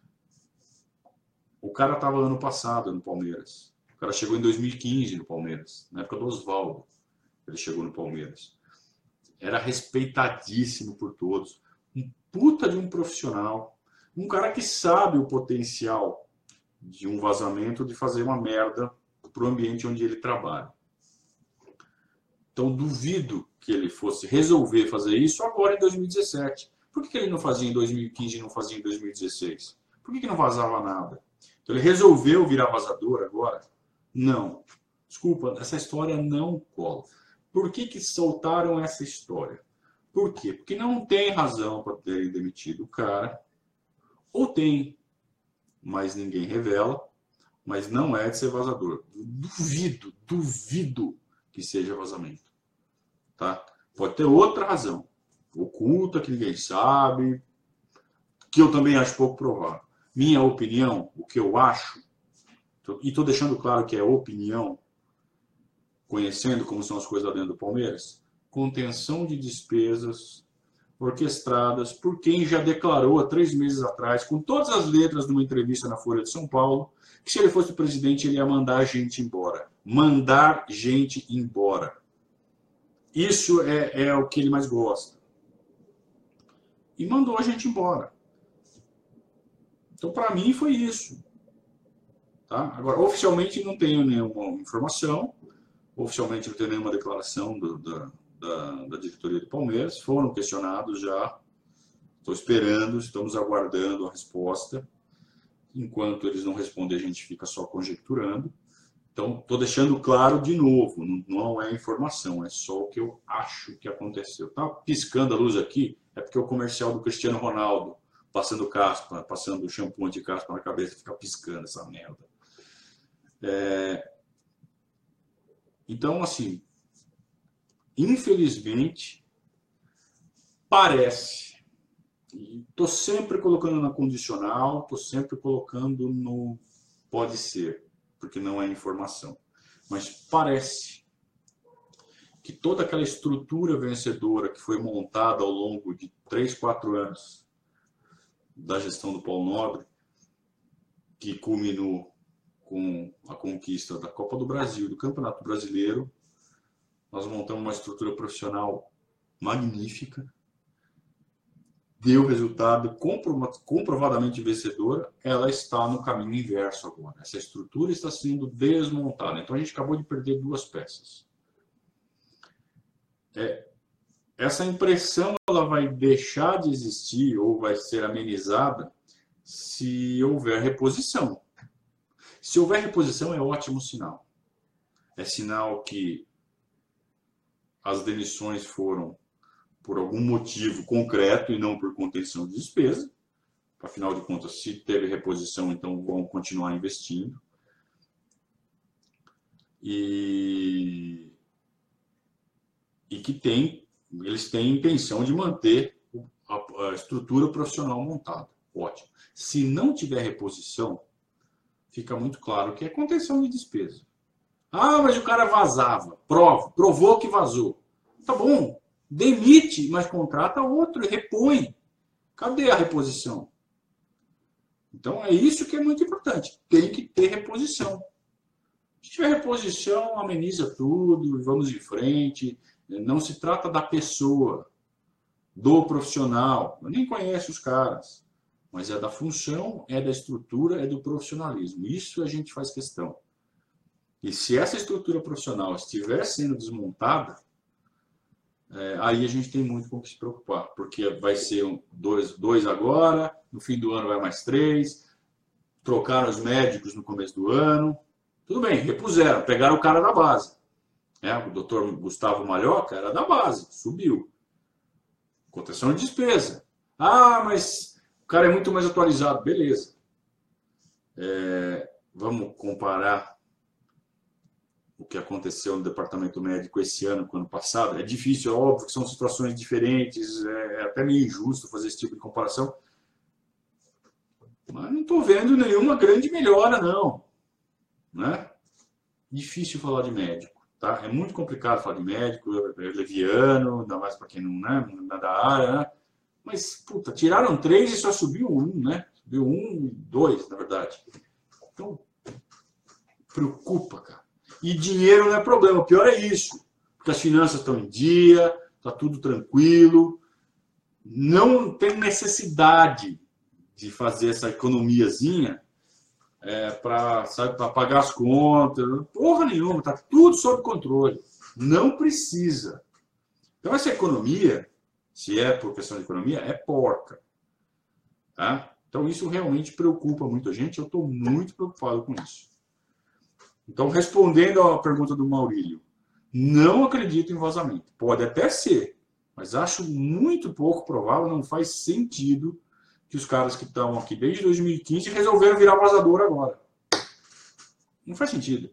O cara estava ano passado no Palmeiras. O cara chegou em 2015 no Palmeiras, na época do Oswaldo. Ele chegou no Palmeiras. Era respeitadíssimo por todos. Um puta de um profissional. Um cara que sabe o potencial de um vazamento de fazer uma merda para o ambiente onde ele trabalha. Então, duvido que ele fosse resolver fazer isso agora em 2017. Por que ele não fazia em 2015 e não fazia em 2016? Por que não vazava nada? Então, ele resolveu virar vazador agora? Não. Desculpa, essa história não cola. Por que soltaram essa história? Por quê? Porque não tem razão para terem demitido o cara. Ou tem, mas ninguém revela, mas não é de ser vazador. Duvido que seja vazamento. Tá? Pode ter outra razão, oculta, que ninguém sabe, que eu também acho pouco provável. Minha opinião, o que eu acho, e estou deixando claro que é opinião, conhecendo como são as coisas lá dentro do Palmeiras, contenção de despesas orquestradas por quem já declarou há 3 meses atrás, com todas as letras numa entrevista na Folha de São Paulo, que se ele fosse presidente ele ia mandar a gente embora. mandar gente embora. Isso é o que ele mais gosta. E mandou a gente embora. Então, para mim, foi isso. Tá? Agora, oficialmente não tenho nenhuma informação, oficialmente não tenho nenhuma declaração da diretoria do Palmeiras. Foram questionados já, estou esperando, estamos aguardando a resposta. Enquanto eles não respondem, a gente fica só conjecturando. Então, estou deixando claro de novo, não é informação, é só o que eu acho que aconteceu. Tá piscando a luz aqui, é porque o comercial do Cristiano Ronaldo, passando caspa, passando shampoo de caspa na cabeça, fica piscando essa merda. Então, assim, infelizmente, parece, estou sempre colocando na condicional, estou sempre colocando no pode ser, porque não é informação, mas parece que toda aquela estrutura vencedora que foi montada ao longo de 3, 4 anos da gestão do Paulo Nobre, que culminou com a conquista da Copa do Brasil, do Campeonato Brasileiro, nós montamos uma estrutura profissional magnífica, deu resultado comprovadamente vencedora, ela está no caminho inverso agora. Essa estrutura está sendo desmontada. Então a gente acabou de perder 2 peças. Essa impressão ela vai deixar de existir ou vai ser amenizada se houver reposição. Se houver reposição, é ótimo sinal. É sinal que as demissões foram por algum motivo concreto e não por contenção de despesa. Afinal de contas, se teve reposição, então vão continuar investindo. E que eles têm intenção de manter a estrutura profissional montada. Ótimo. Se não tiver reposição, fica muito claro que é contenção de despesa. Ah, mas o cara vazava. Provou que vazou. Tá bom, demite, mas contrata outro e repõe. Cadê a reposição? Então é isso que é muito importante. Tem que ter reposição. Se tiver reposição, ameniza tudo, vamos em frente. Não se trata da pessoa, do profissional. Eu nem conheço os caras. Mas é da função, é da estrutura, é do profissionalismo. Isso a gente faz questão. E se essa estrutura profissional estiver sendo desmontada, aí a gente tem muito com o que se preocupar. Porque vai ser dois agora, no fim do ano vai mais 3, trocaram os médicos no começo do ano. Tudo bem, repuseram, pegaram o cara da base. O doutor Gustavo Malhoca era da base, subiu. Contenção de despesa. Ah, mas o cara é muito mais atualizado. Beleza. Vamos comparar o que aconteceu no departamento médico esse ano com o ano passado. É difícil, é óbvio que são situações diferentes, é até meio injusto fazer esse tipo de comparação. Mas não estou vendo nenhuma grande melhora, não. Né? Difícil falar de médico. Tá? É muito complicado falar de médico, é leviano, ainda mais para quem não é da área, né? Mas, puta, tiraram 3 e só subiu 1, né? Subiu 1 e 2, na verdade. Então, preocupa, cara. E dinheiro não é problema, o pior é isso. Porque as finanças estão em dia, está tudo tranquilo. Não tem necessidade de fazer essa economiazinha para pagar as contas. Porra nenhuma, está tudo sob controle. Não precisa. Então, essa economia, se é por questão de economia, é porca. Tá? Então, isso realmente preocupa muito a gente. Eu estou muito preocupado com isso. Então, respondendo à pergunta do Maurílio, não acredito em vazamento. Pode até ser, mas acho muito pouco provável, não faz sentido que os caras que estão aqui desde 2015 resolveram virar vazador agora. Não faz sentido.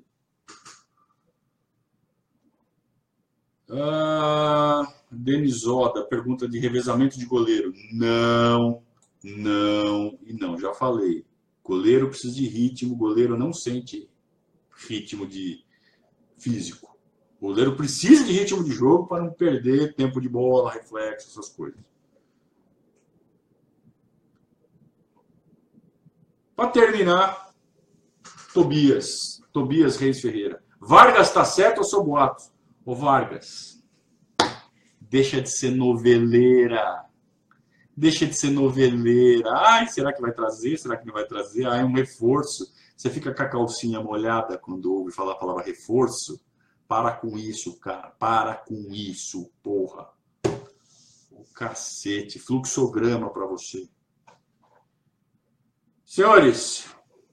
Denisoda, pergunta de revezamento de goleiro. Não. Já falei. Goleiro precisa de ritmo, goleiro não sente ritmo de físico. O goleiro precisa de ritmo de jogo para não perder tempo de bola, reflexo, essas coisas. Para terminar, Tobias Reis Ferreira. Vargas tá certo ou sou boato? Ô Vargas, deixa de ser noveleira. Deixa de ser noveleira. Ai, será que vai trazer? Será que não vai trazer? Ai, um reforço. Você fica com a calcinha molhada quando ouve falar a palavra reforço? Para com isso, cara. Para com isso, porra. O cacete. Fluxograma pra você. Senhores,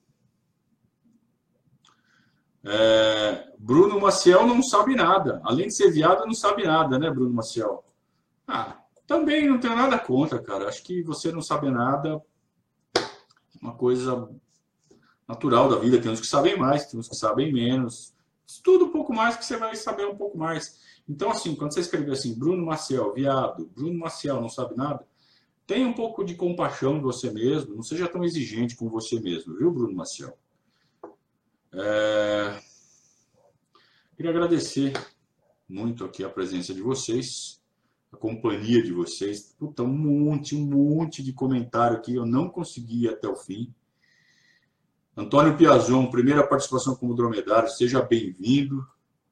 Bruno Maciel não sabe nada. Além de ser viado, não sabe nada, né, Bruno Maciel? Também não tenho nada contra, cara. Acho que você não sabe nada. Uma coisa natural da vida. Tem uns que sabem mais, tem uns que sabem menos. Estuda um pouco mais que você vai saber um pouco mais. Então, assim, quando você escrever assim, Bruno Maciel, viado, Bruno Maciel não sabe nada, tenha um pouco de compaixão de você mesmo. Não seja tão exigente com você mesmo, viu, Bruno Maciel? Queria agradecer muito aqui a presença de vocês, a companhia de vocês. Puta, um monte de comentário aqui, eu não consegui ir até o fim. Antônio Piazon, primeira participação como dromedário, seja bem-vindo.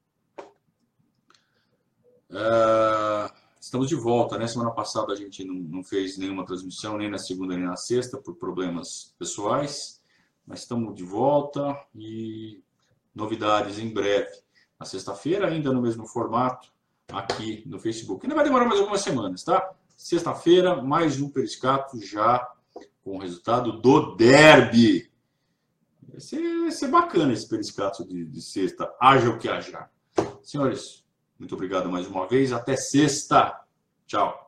Estamos de volta, né? Semana passada a gente não fez nenhuma transmissão, nem na segunda nem na sexta, por problemas pessoais, mas estamos de volta e novidades em breve. Na sexta-feira, ainda no mesmo formato, aqui no Facebook. Ainda vai demorar mais algumas semanas, tá? Sexta-feira, mais um Periscato, já com o resultado do derby. Vai ser bacana esse Periscato de sexta. Haja o que haja. Senhores, muito obrigado mais uma vez. Até sexta. Tchau.